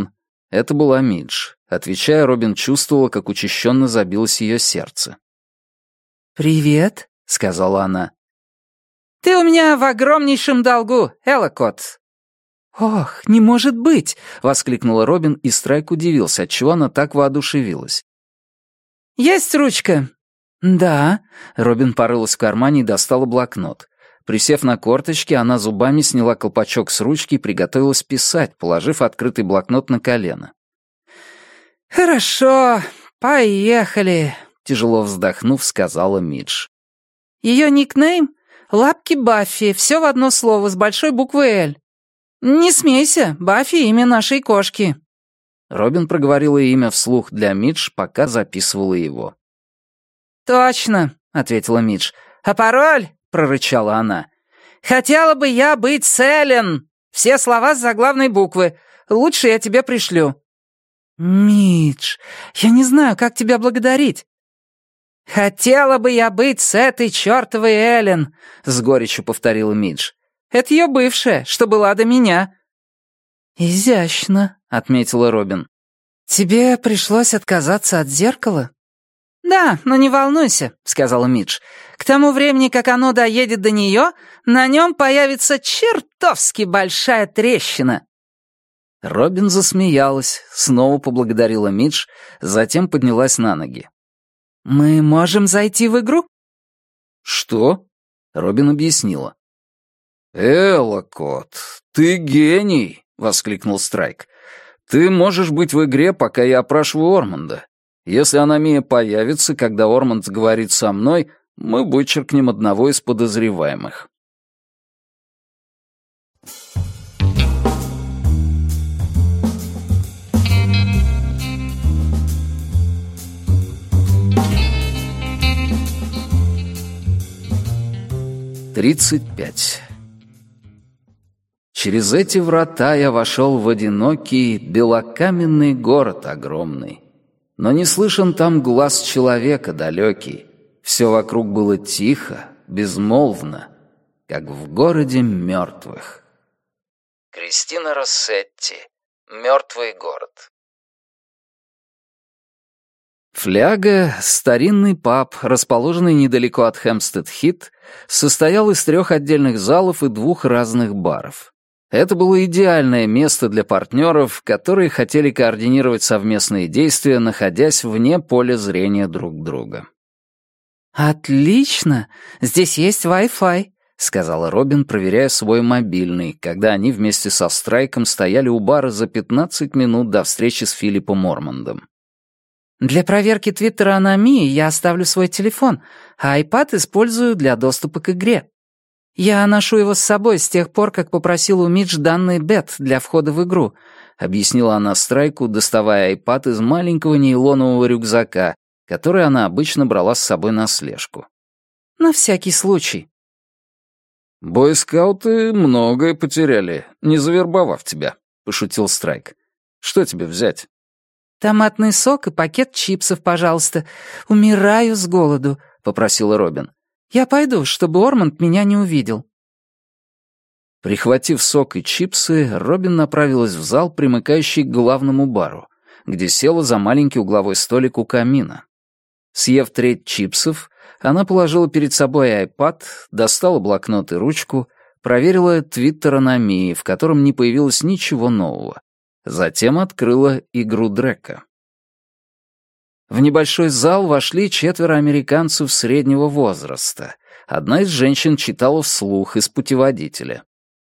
Это была Мидж. Отвечая, Робин чувствовала, как учащенно забилось ее сердце. «Привет», — сказала она. «Ты у меня в огромнейшем долгу, Эллокот». «Ох, не может быть!» — воскликнула Робин, и Страйк удивился, отчего она так воодушевилась. «Есть ручка?» «Да». Робин порылась в кармане и достала блокнот. Присев на корточки, она зубами сняла колпачок с ручки и приготовилась писать, положив открытый блокнот на колено. «Хорошо, поехали», — тяжело вздохнув, сказала Мидж. «Ее никнейм — Лапки Баффи, все в одно слово, с большой буквы «Л». Не смейся, Баффи — имя нашей кошки». Робин проговорила имя вслух для Мидж, пока записывала его. «Точно», — ответила Мидж. «А пароль?» — прорычала она. «Хотела бы я быть Селен. Все слова с заглавной буквы. Лучше я тебе пришлю». «Мидж, я не знаю, как тебя благодарить». «Хотела бы я быть с этой чертовой Эллен», — с горечью повторила Мидж. «Это ее бывшая, что была до меня». «Изящно», — отметила Робин. «Тебе пришлось отказаться от зеркала?» «Да, но не волнуйся», — сказала Мидж. «К тому времени, как оно доедет до нее, на нем появится чертовски большая трещина». Робин засмеялась, снова поблагодарила Мидж, затем поднялась на ноги. «Мы можем зайти в игру?» «Что?» — Робин объяснила. «Эллокот, ты гений!» — воскликнул Страйк. «Ты можешь быть в игре, пока я опрашиваю Орманда. Если Аномия появится, когда Орманд говорит со мной, мы вычеркнем одного из подозреваемых». «35. Через эти врата я вошел в одинокий, белокаменный город огромный. Но не слышен там глаз человека далекий. Все вокруг было тихо, безмолвно, как в городе мертвых». Кристина Россетти. «Мертвый город». Фляга, старинный паб, расположенный недалеко от Хэмпстед-Хит, состоял из 3 отдельных залов и 2 разных баров. Это было идеальное место для партнеров, которые хотели координировать совместные действия, находясь вне поля зрения друг друга. «Отлично! Здесь есть Wi-Fi», — сказала Робин, проверяя свой мобильный, когда они вместе со Страйком стояли у бара за 15 минут до встречи с Филиппом Ормандом. «Для проверки твиттера Аномии я оставлю свой телефон, а iPad использую для доступа к игре. Я ношу его с собой с тех пор, как попросила у Мидж данный бет для входа в игру», — объяснила она Страйку, доставая iPad из маленького нейлонового рюкзака, который она обычно брала с собой на слежку. «На всякий случай». «Бойскауты многое потеряли, не завербовав тебя», — пошутил Страйк. «Что тебе взять?» «Томатный сок и пакет чипсов, пожалуйста. Умираю с голоду», — попросила Робин. «Я пойду, чтобы Орманд меня не увидел». Прихватив сок и чипсы, Робин направилась в зал, примыкающий к главному бару, где села за маленький угловой столик у камина. Съев треть чипсов, она положила перед собой iPad, достала блокнот и ручку, проверила твиттер Аномии, в котором не появилось ничего нового. Затем открыла игру Дрека. В небольшой зал вошли 4 американцев среднего возраста. Одна из женщин читала вслух из путеводителя.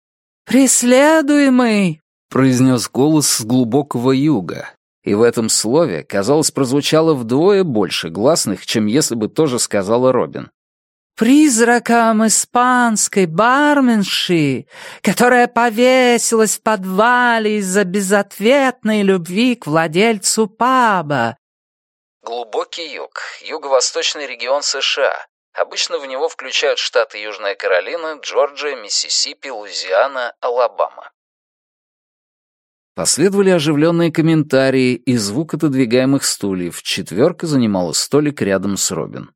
«Преследуемый!» — произнес голос с глубокого юга. И в этом слове, казалось, прозвучало вдвое больше гласных, чем если бы тоже сказала Робин. «Призраком испанской барменши, которая повесилась в подвале из-за безответной любви к владельцу паба». Глубокий юг, юго-восточный регион США. Обычно в него включают штаты Южная Каролина, Джорджия, Миссисипи, Луизиана, Алабама. Последовали оживленные комментарии и звук отодвигаемых стульев. 4 занимала столик рядом с Робин.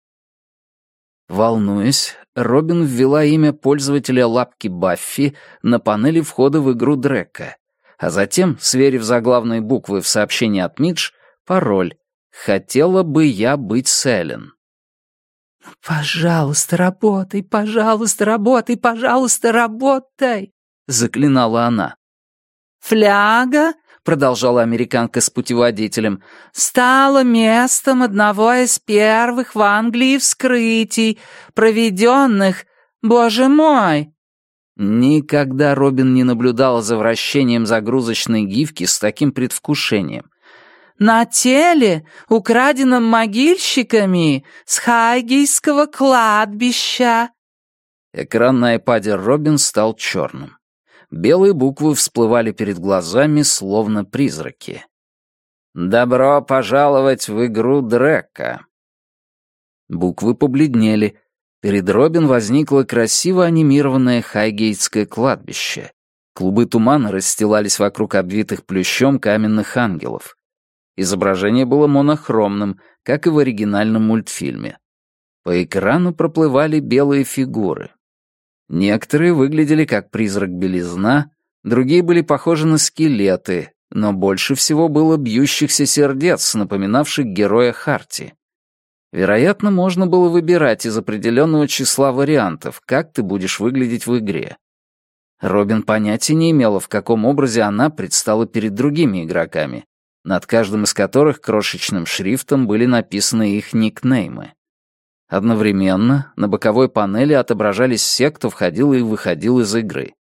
Волнуясь, Робин ввела имя пользователя Лапки Баффи на панели входа в игру Дрека. а затем, сверив заглавные буквы в сообщении от Мидж, пароль «Хотела бы я быть с Эллен». «Пожалуйста, работай, пожалуйста, работай, пожалуйста, работай!» — заклинала она. «Фляга», — продолжала американка с путеводителем, «стала местом одного из первых в Англии вскрытий, проведенных, боже мой!» Никогда Робин не наблюдала за вращением загрузочной гифки с таким предвкушением. «На теле, украденном могильщиками с Хайгейского кладбища». Экран на айпаде Робин стал черным. Белые буквы всплывали перед глазами, словно призраки. «Добро пожаловать в игру Дрека». Буквы побледнели. Перед Робин возникло красиво анимированное Хайгейтское кладбище. Клубы тумана расстилались вокруг обвитых плющом каменных ангелов. Изображение было монохромным, как и в оригинальном мультфильме. По экрану проплывали белые фигуры. Некоторые выглядели как призрак белизна, другие были похожи на скелеты, но больше всего было бьющихся сердец, напоминавших героя Харти. Вероятно, можно было выбирать из определенного числа вариантов, как ты будешь выглядеть в игре. Робин понятия не имела, в каком образе она предстала перед другими игроками, над каждым из которых крошечным шрифтом были написаны их никнеймы. Одновременно на боковой панели отображались все, кто входил и выходил из игры.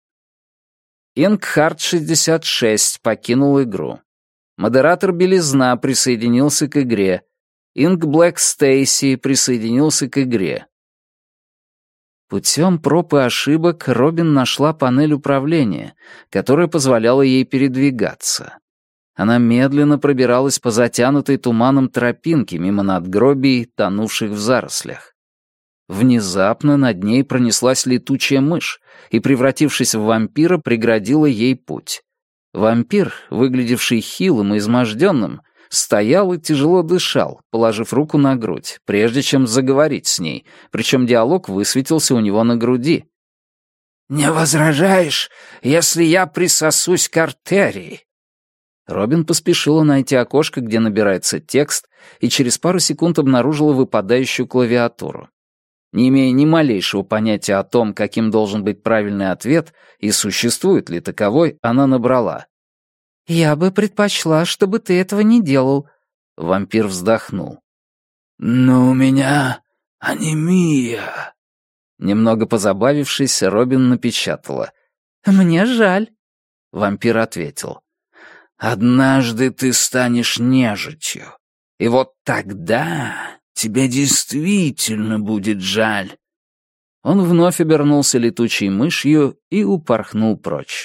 Ингхард66 покинул игру. Модератор Белизна присоединился к игре. Инк Блэк Стейси присоединился к игре. Путем проб и ошибок Робин нашла панель управления, которая позволяла ей передвигаться. Она медленно пробиралась по затянутой туманом тропинке мимо надгробий, тонувших в зарослях. Внезапно над ней пронеслась летучая мышь и, превратившись в вампира, преградила ей путь. Вампир, выглядевший хилым и изможденным, стоял и тяжело дышал, положив руку на грудь, прежде чем заговорить с ней, причем диалог высветился у него на груди. «Не возражаешь, если я присосусь к артерии?» Робин поспешила найти окошко, где набирается текст, и через пару секунд обнаружила выпадающую клавиатуру. Не имея ни малейшего понятия о том, каким должен быть правильный ответ и существует ли таковой, она набрала. «Я бы предпочла, чтобы ты этого не делал». Вампир вздохнул. «Но у меня анемия». Немного позабавившись, Робин напечатала. «Мне жаль». Вампир ответил. «Однажды ты станешь нежитью, и вот тогда тебе действительно будет жаль». Он вновь обернулся летучей мышью и упорхнул прочь.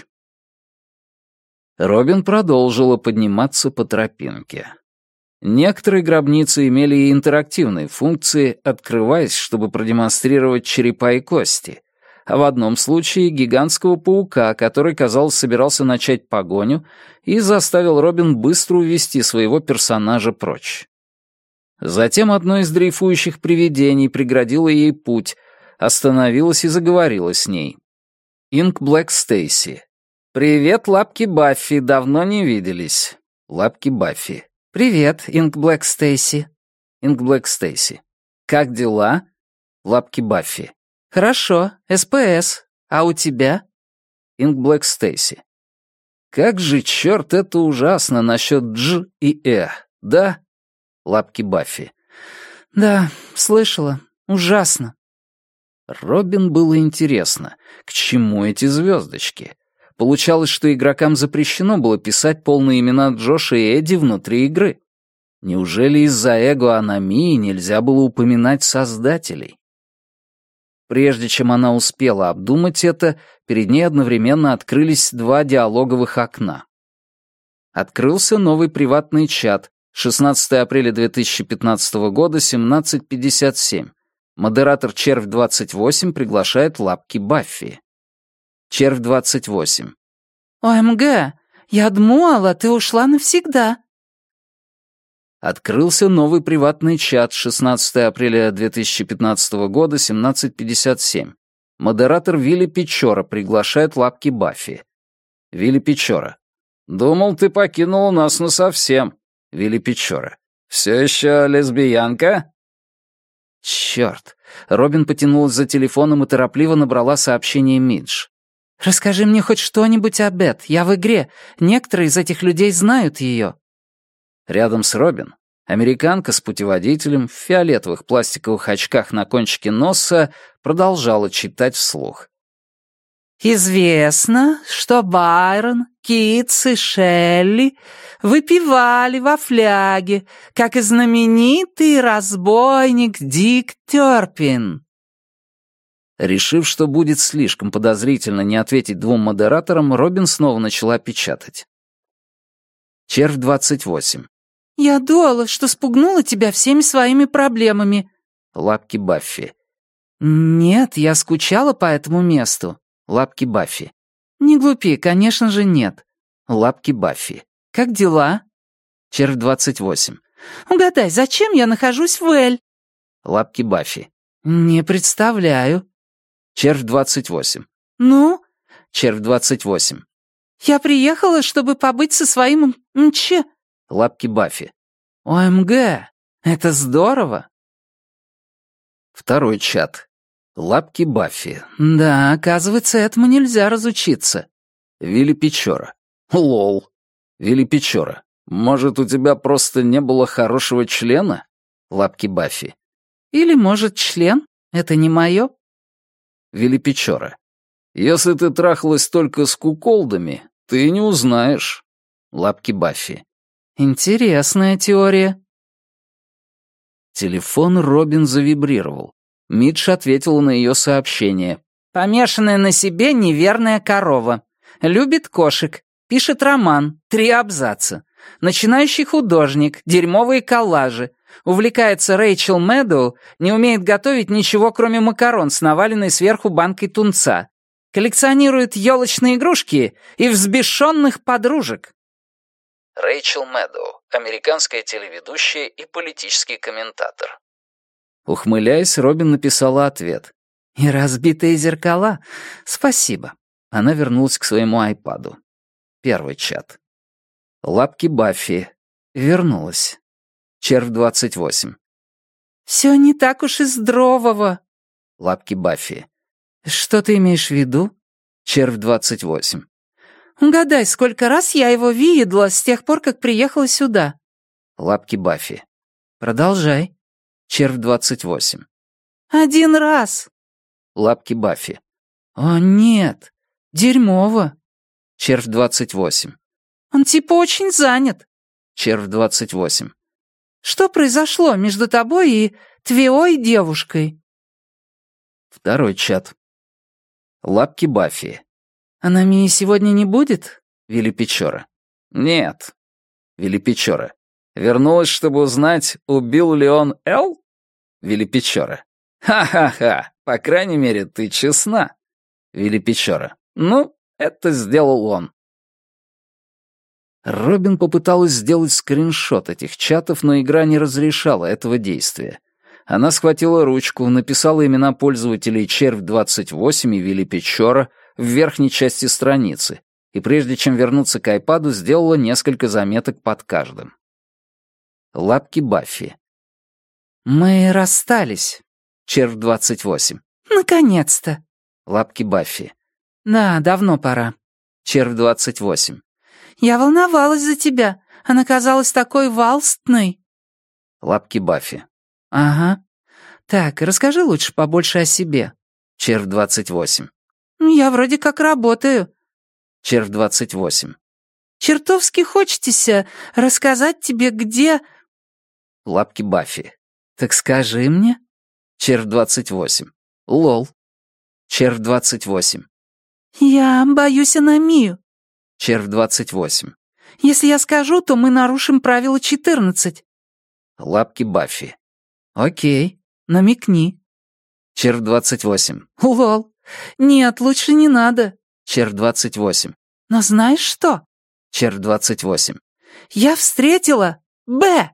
Робин продолжила подниматься по тропинке. Некоторые гробницы имели и интерактивные функции, открываясь, чтобы продемонстрировать черепа и кости, а в одном случае гигантского паука, который, казалось, собирался начать погоню и заставил Робин быстро увести своего персонажа прочь. Затем одно из дрейфующих привидений преградило ей путь, остановилось и заговорило с ней. Инк Блэк Стейси. «Привет, Лапки Баффи, давно не виделись». Лапки Баффи. «Привет, Инк Блэк Стейси». Инк Блэк Стейси. «Как дела?» Лапки Баффи. «Хорошо, СПС. А у тебя?» Инк Блэк Стейси. «Как же, черт, это ужасно насчет Дж и да?» Лапки Баффи. «Да, слышала. Ужасно». Робин было интересно, к чему эти звездочки? Получалось, что игрокам запрещено было писать полные имена Джоша и Эдди внутри игры. Неужели из-за эгоаномии нельзя было упоминать создателей? Прежде чем она успела обдумать это, перед ней одновременно открылись два диалоговых окна. Открылся новый приватный чат, 16 апреля 2015 года, 17:57. Модератор Червь28 приглашает Лапки Баффи. Червь28. «ОМГ, я думала, ты ушла навсегда». Открылся новый приватный чат, 16 апреля 2015 года, 17:57. Модератор Вилли Печора приглашает Лапки Баффи. Вилли Печора. «Думал, ты покинула нас насовсем», — Вилли Печора. «Все еще лесбиянка?» Черт. Робин потянулась за телефоном и торопливо набрала сообщение Мидж. «Расскажи мне хоть что-нибудь об Бет. Я в игре. Некоторые из этих людей знают ее». Рядом с Робин американка с путеводителем в фиолетовых пластиковых очках на кончике носа продолжала читать вслух. «Известно, что Байрон, Китс и Шелли выпивали во фляге, как и знаменитый разбойник Дик Тёрпин». Решив, что будет слишком подозрительно не ответить двум модераторам, Робин снова начала печатать. Червь 28. «Я думала, что спугнула тебя всеми своими проблемами». Лапки Баффи. «Нет, я скучала по этому месту». Лапки Баффи. «Не глупи, конечно же, нет». Лапки Баффи. «Как дела?» Червь 28. «Угадай, зачем я нахожусь в Эль?» Лапки Баффи. «Не представляю». Червь 28. «Ну?» Червь 28. «Я приехала, чтобы побыть со своим МЧ». Лапки Баффи. «ОМГ, это здорово». Второй чат. Лапки Баффи. «Да, оказывается, этому нельзя разучиться». Вилли Печора. Лол. Вилли Печора. Может, у тебя просто не было хорошего члена? Лапки Баффи. «Или, может, член? Это не мое?» Вилли Печора. Если ты трахалась только с куколдами, ты не узнаешь. Лапки Баффи. «Интересная теория». Телефон Робин завибрировал. Мидж ответила на ее сообщение. «Помешанная на себе неверная корова. Любит кошек. Пишет роман. 3 абзаца. Начинающий художник. Дерьмовые коллажи. Увлекается Рэйчел Мэдоу. Не умеет готовить ничего, кроме макарон с наваленной сверху банкой тунца. Коллекционирует елочные игрушки и взбешенных подружек». Рэйчел Мэдоу, американская телеведущая и политический комментатор. Ухмыляясь, Робин написала ответ. «И разбитые зеркала. Спасибо». Она вернулась к своему айпаду. Первый чат. Лапки Баффи. Вернулась. Червь 28. «Все не так уж и здорового». Лапки Баффи. «Что ты имеешь в виду?» Червь 28. «Угадай, сколько раз я его видела с тех пор, как приехала сюда?» Лапки Баффи. «Продолжай». Червь 28. «1 раз». Лапки Баффи. «О, нет. Дерьмово». Червь 28. «Он типа очень занят». Червь 28. «Что произошло между тобой и твоей девушкой?» Второй чат. Лапки Баффи. «А на Мии сегодня не будет?» Вилли Печора. Нет. Вилли Печора. Вернулась, чтобы узнать, убил ли он Эл? Вилли Печора. Ха-ха-ха, по крайней мере, ты честна. Вилли Печора. Ну, это сделал он. Робин попыталась сделать скриншот этих чатов, но игра не разрешала этого действия. Она схватила ручку, написала имена пользователей Червь 28 и Вилли Печора в верхней части страницы, и прежде чем вернуться к айпаду, сделала несколько заметок под каждым. Лапки Баффи. «Мы расстались». Червь 28. «Наконец-то». Лапки Баффи. «Да, давно пора». Червь 28. «Я волновалась за тебя. Она казалась такой валстной». Лапки Баффи. «Ага. Так, расскажи лучше побольше о себе». Червь 28. «Я вроде как работаю». Червь 28. «Чертовски хочется рассказать тебе, где...» Лапки Баффи. «Так скажи мне». Червь 28. Лол. Червь 28. «Я боюсь аномию». Червь 28. «Если я скажу, то мы нарушим правило 14». Лапки Баффи. «Окей, намекни». Червь 28. «Лол. Нет, лучше не надо». Червь 28. «Но знаешь что?» Червь 28. «Я встретила Б».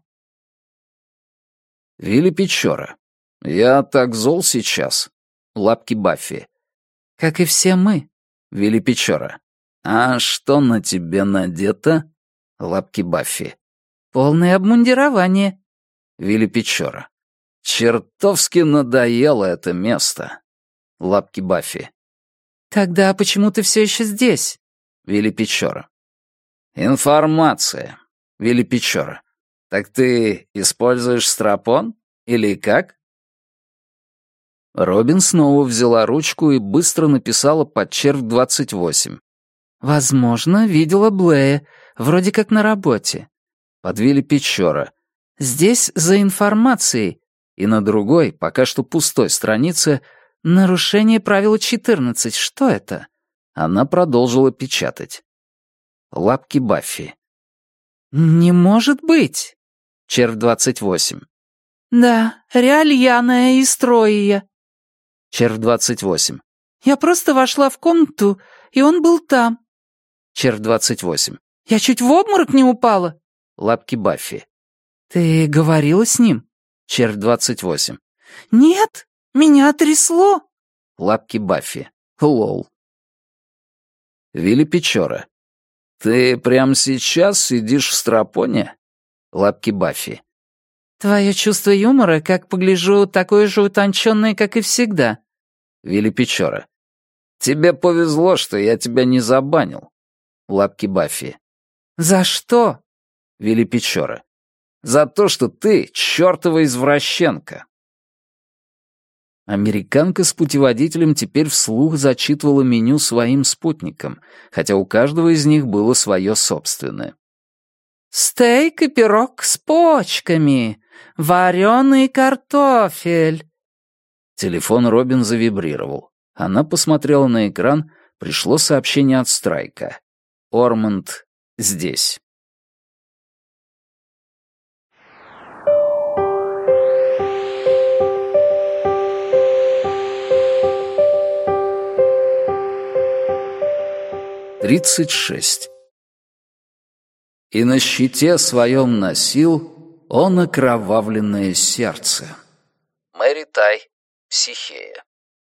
Вилли Печора. Я так зол сейчас. Лапки Баффи. «Как и все мы». Вилли Печора. «А что на тебе надето?» Лапки Баффи. «Полное обмундирование». Вилли Печора. «Чертовски надоело это место». Лапки Баффи. «Тогда почему ты все еще здесь?» Вилли Печора. «Информация». Вилли Печора. «Так ты используешь стропон? Или как?» Робин снова взяла ручку и быстро написала под червь 28. «Возможно, видела Блея, вроде как на работе». Под Вилли Печора. «Здесь за информацией». И на другой, пока что пустой странице, «Нарушение правила 14. Что это?» она продолжила печатать. Лапки Баффи. «Не может быть!» Червь 28. «Да, реальяная и строия». Червь 28. «Я просто вошла в комнату, и он был там». Червь 28. «Я чуть в обморок не упала». Лапки Баффи. «Ты говорила с ним?» Червь 28. «Нет, меня трясло». Лапки Баффи. Лол. Вилли Печора. «Ты прямо сейчас сидишь в стропоне?» Лапки Баффи. «Твое чувство юмора, как погляжу, такое же утонченное, как и всегда». Вилли Печора. «Тебе повезло, что я тебя не забанил». Лапки Баффи. «За что?» Вилли Печора. «За то, что ты чертова извращенка». Американка с путеводителем теперь вслух зачитывала меню своим спутникам, хотя у каждого из них было свое собственное. «Стейк и пирог с почками, вареный картофель». Телефон Робин завибрировал. Она посмотрела на экран, пришло сообщение от Страйка. Ормонд здесь. «36. И на щите своем носил он окровавленное сердце». Мэри Тай, Психея.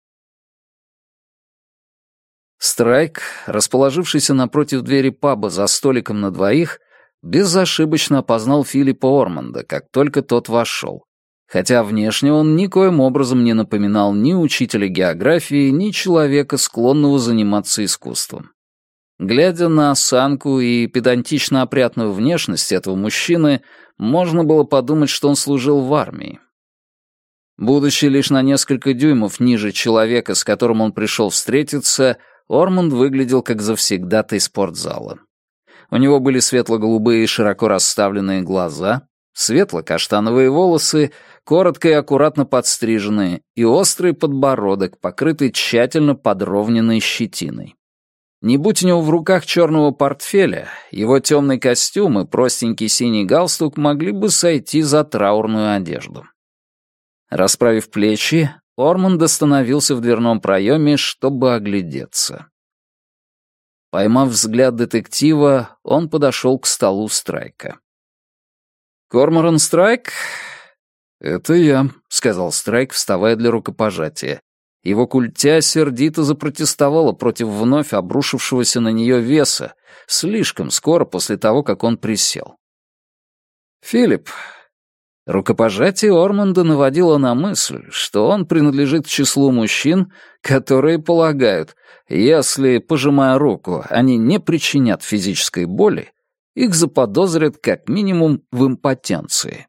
Страйк, расположившийся напротив двери паба за столиком на двоих, безошибочно опознал Филиппа Ормонда, как только тот вошел, хотя внешне он никоим образом не напоминал ни учителя географии, ни человека, склонного заниматься искусством. Глядя на осанку и педантично опрятную внешность этого мужчины, можно было подумать, что он служил в армии. Будучи лишь на несколько дюймов ниже человека, с которым он пришел встретиться, Ормонд выглядел как завсегдатай спортзала. У него были светло-голубые широко расставленные глаза, светло-каштановые волосы, коротко и аккуратно подстриженные, и острый подбородок, покрытый тщательно подровненной щетиной. Не будь у него в руках черного портфеля, его темный костюм и простенький синий галстук могли бы сойти за траурную одежду. Расправив плечи, Ормонд остановился в дверном проеме, чтобы оглядеться. Поймав взгляд детектива, он подошел к столу Страйка. «Корморан Страйк?» «Это я», — сказал Страйк, вставая для рукопожатия. Его культя сердито запротестовала против вновь обрушившегося на нее веса, слишком скоро после того, как он присел. «Филипп». Рукопожатие Ормонда наводило на мысль, что он принадлежит к числу мужчин, которые полагают, если, пожимая руку, они не причинят физической боли, их заподозрят как минимум в импотенции.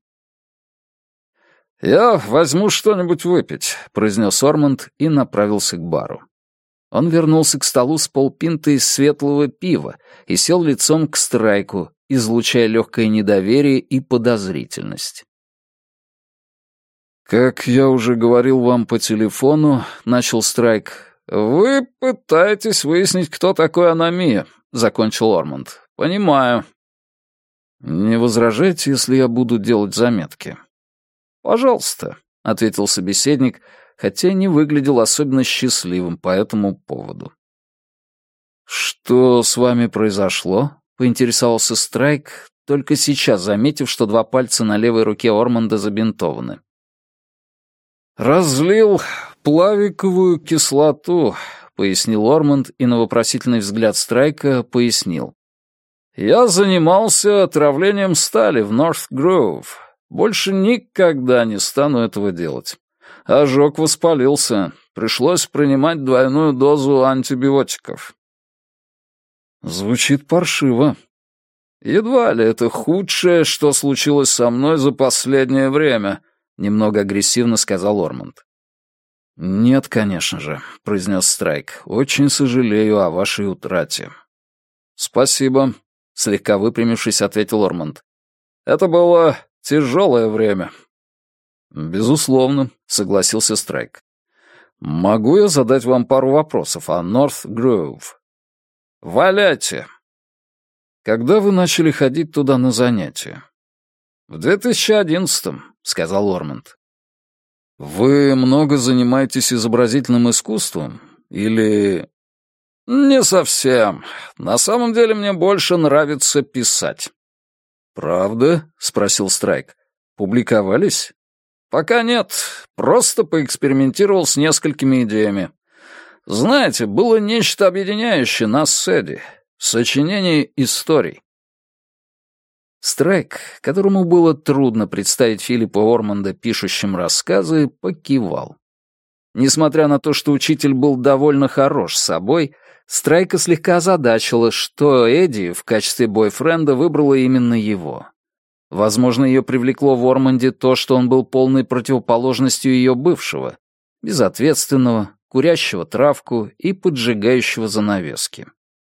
«Я возьму что-нибудь выпить», — произнес Ормонд и направился к бару. Он вернулся к столу с полпинты из светлого пива и сел лицом к Страйку, излучая легкое недоверие и подозрительность. «Как я уже говорил вам по телефону», — начал Страйк, — «вы пытаетесь выяснить, кто такой Аномия», — закончил Ормонд. «Понимаю». «Не возражайте, если я буду делать заметки?» «Пожалуйста», — ответил собеседник, хотя не выглядел особенно счастливым по этому поводу. «Что с вами произошло?» — поинтересовался Страйк, только сейчас заметив, что два пальца на левой руке Ормонда забинтованы. «Разлил плавиковую кислоту», — пояснил Ормонд и на вопросительный взгляд Страйка пояснил. «Я занимался отравлением стали в Норт-Гроув. Больше никогда не стану этого делать. Ожог воспалился. Пришлось принимать двойную дозу антибиотиков». «Звучит паршиво». «Едва ли это худшее, что случилось со мной за последнее время», — немного агрессивно сказал Ормонд. «Нет, конечно же», — произнес Страйк. «Очень сожалею о вашей утрате». «Спасибо», — слегка выпрямившись, ответил Ормонд. «Это было тяжелое время». «Безусловно», — согласился Страйк. «Могу я задать вам пару вопросов о Норт-Гроув?» «Валяйте». «Когда вы начали ходить туда на занятия?» «В 2011-м», — сказал Ормонд. «Вы много занимаетесь изобразительным искусством? Или...» «Не совсем. На самом деле мне больше нравится писать». «Правда?» — спросил Страйк. «Публиковались?» «Пока нет. Просто поэкспериментировал с несколькими идеями. Знаете, было нечто объединяющее нас с Эдди. Сочинение историй». Страйк, которому было трудно представить Филиппа Ормонда пишущим рассказы, покивал. Несмотря на то, что учитель был довольно хорош собой, Страйка слегка озадачила, что Эдди в качестве бойфренда выбрала именно его. Возможно, ее привлекло в Ормонде то, что он был полной противоположностью ее бывшего, безответственного, курящего травку и поджигающего занавески.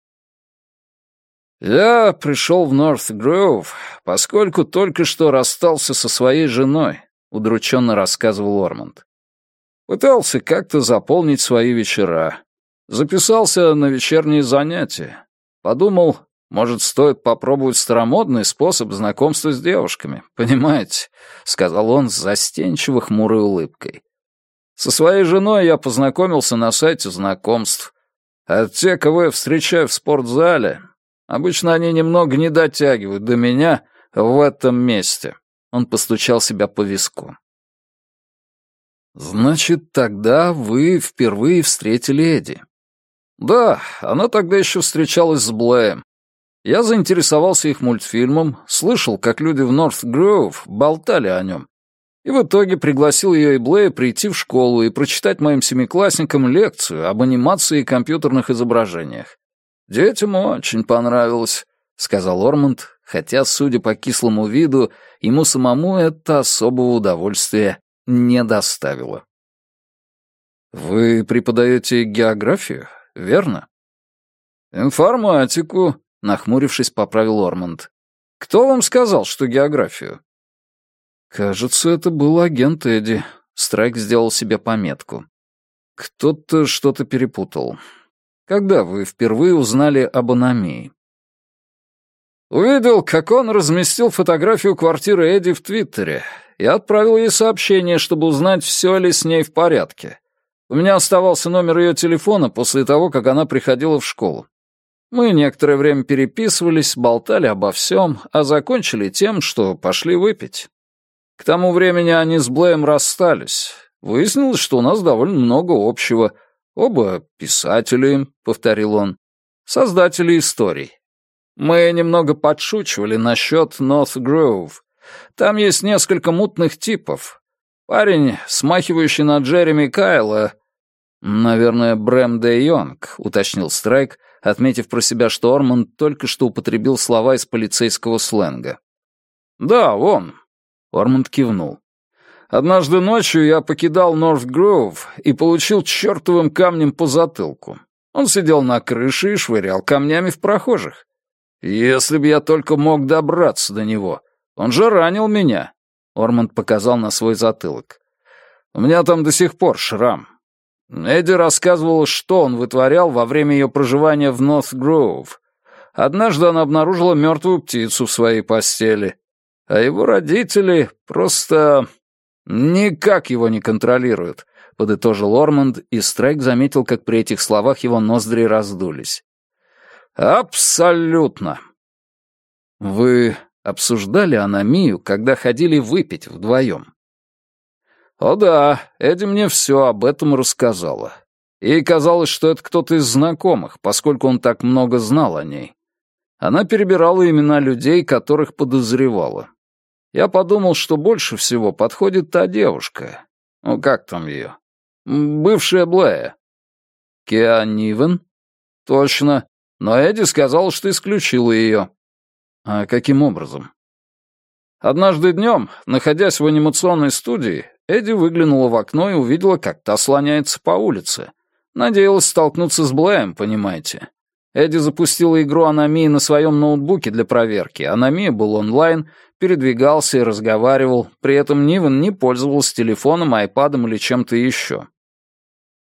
«Я пришел в Норт-Гроув, поскольку только что расстался со своей женой», — удрученно рассказывал Ормонд. «Пытался как-то заполнить свои вечера. Записался на вечерние занятия. Подумал, может, стоит попробовать старомодный способ знакомства с девушками, понимаете?» — сказал он с застенчиво хмурой улыбкой. «Со своей женой я познакомился на сайте знакомств. А те, кого я встречаю в спортзале... Обычно они немного не дотягивают до меня в этом месте». Он постучал себя по виску. «Значит, тогда вы впервые встретили Эдди?» «Да, она тогда еще встречалась с Блэем. Я заинтересовался их мультфильмом, слышал, как люди в Норт-Гроув болтали о нем. И в итоге пригласил ее и Блэя прийти в школу и прочитать моим семиклассникам лекцию об анимации и компьютерных изображениях. «Детям очень понравилось», — сказал Ормонд, хотя, судя по кислому виду, ему самому это особого удовольствия не доставило. «Вы преподаете географию, верно?» «Информатику», — нахмурившись, поправил Ормонд. «Кто вам сказал, что географию?» «Кажется, это был агент Эдди», — Страйк сделал себе пометку. «Кто-то что-то перепутал. Когда вы впервые узнали об аномии?» «Увидел, как он разместил фотографию квартиры Эдди в Твиттере. Я отправил ей сообщение, чтобы узнать, все ли с ней в порядке. У меня оставался номер ее телефона после того, как она приходила в школу. Мы некоторое время переписывались, болтали обо всем, а закончили тем, что пошли выпить. К тому времени они с Блэем расстались. Выяснилось, что у нас довольно много общего. Оба писатели, — повторил он, — создатели историй. Мы немного подшучивали насчет Норт-Гроув. Там есть несколько мутных типов. Парень, смахивающий на Джереми Кайла, наверное, Брэм Де Йонг, — уточнил Страйк, отметив про себя, что Ормонд только что употребил слова из полицейского сленга. «Да, он», — Ормонд кивнул. «Однажды ночью я покидал Норт-Гроув и получил чертовым камнем по затылку. Он сидел на крыше и швырял камнями в прохожих. Если бы я только мог добраться до него. Он же ранил меня», — Ормонд показал на свой затылок. «У меня там до сих пор шрам. Эдди рассказывала, что он вытворял во время ее проживания в Норт-Гроув. Однажды она обнаружила мертвую птицу в своей постели, а его родители просто никак его не контролируют», — подытожил Ормонд, и Страйк заметил, как при этих словах его ноздри раздулись. «Абсолютно». «Вы обсуждали аномию, когда ходили выпить вдвоем?» «О да, Эдди мне все об этом рассказала. Ей казалось, что это кто-то из знакомых, поскольку он так много знал о ней. Она перебирала имена людей, которых подозревала. Я подумал, что больше всего подходит та девушка. Ну, как там ее? Бывшая Блэя. Кеа Нивен? Точно. Но Эдди сказал, что исключила ее. А каким образом? Однажды днем, находясь в анимационной студии, Эдди выглянула в окно и увидела, как та слоняется по улице. Надеялась столкнуться с Блэем, понимаете. Эдди запустила игру Аномии на своем ноутбуке для проверки. Аномия был онлайн, передвигался и разговаривал. При этом Нивен не пользовался телефоном, айпадом или чем-то еще.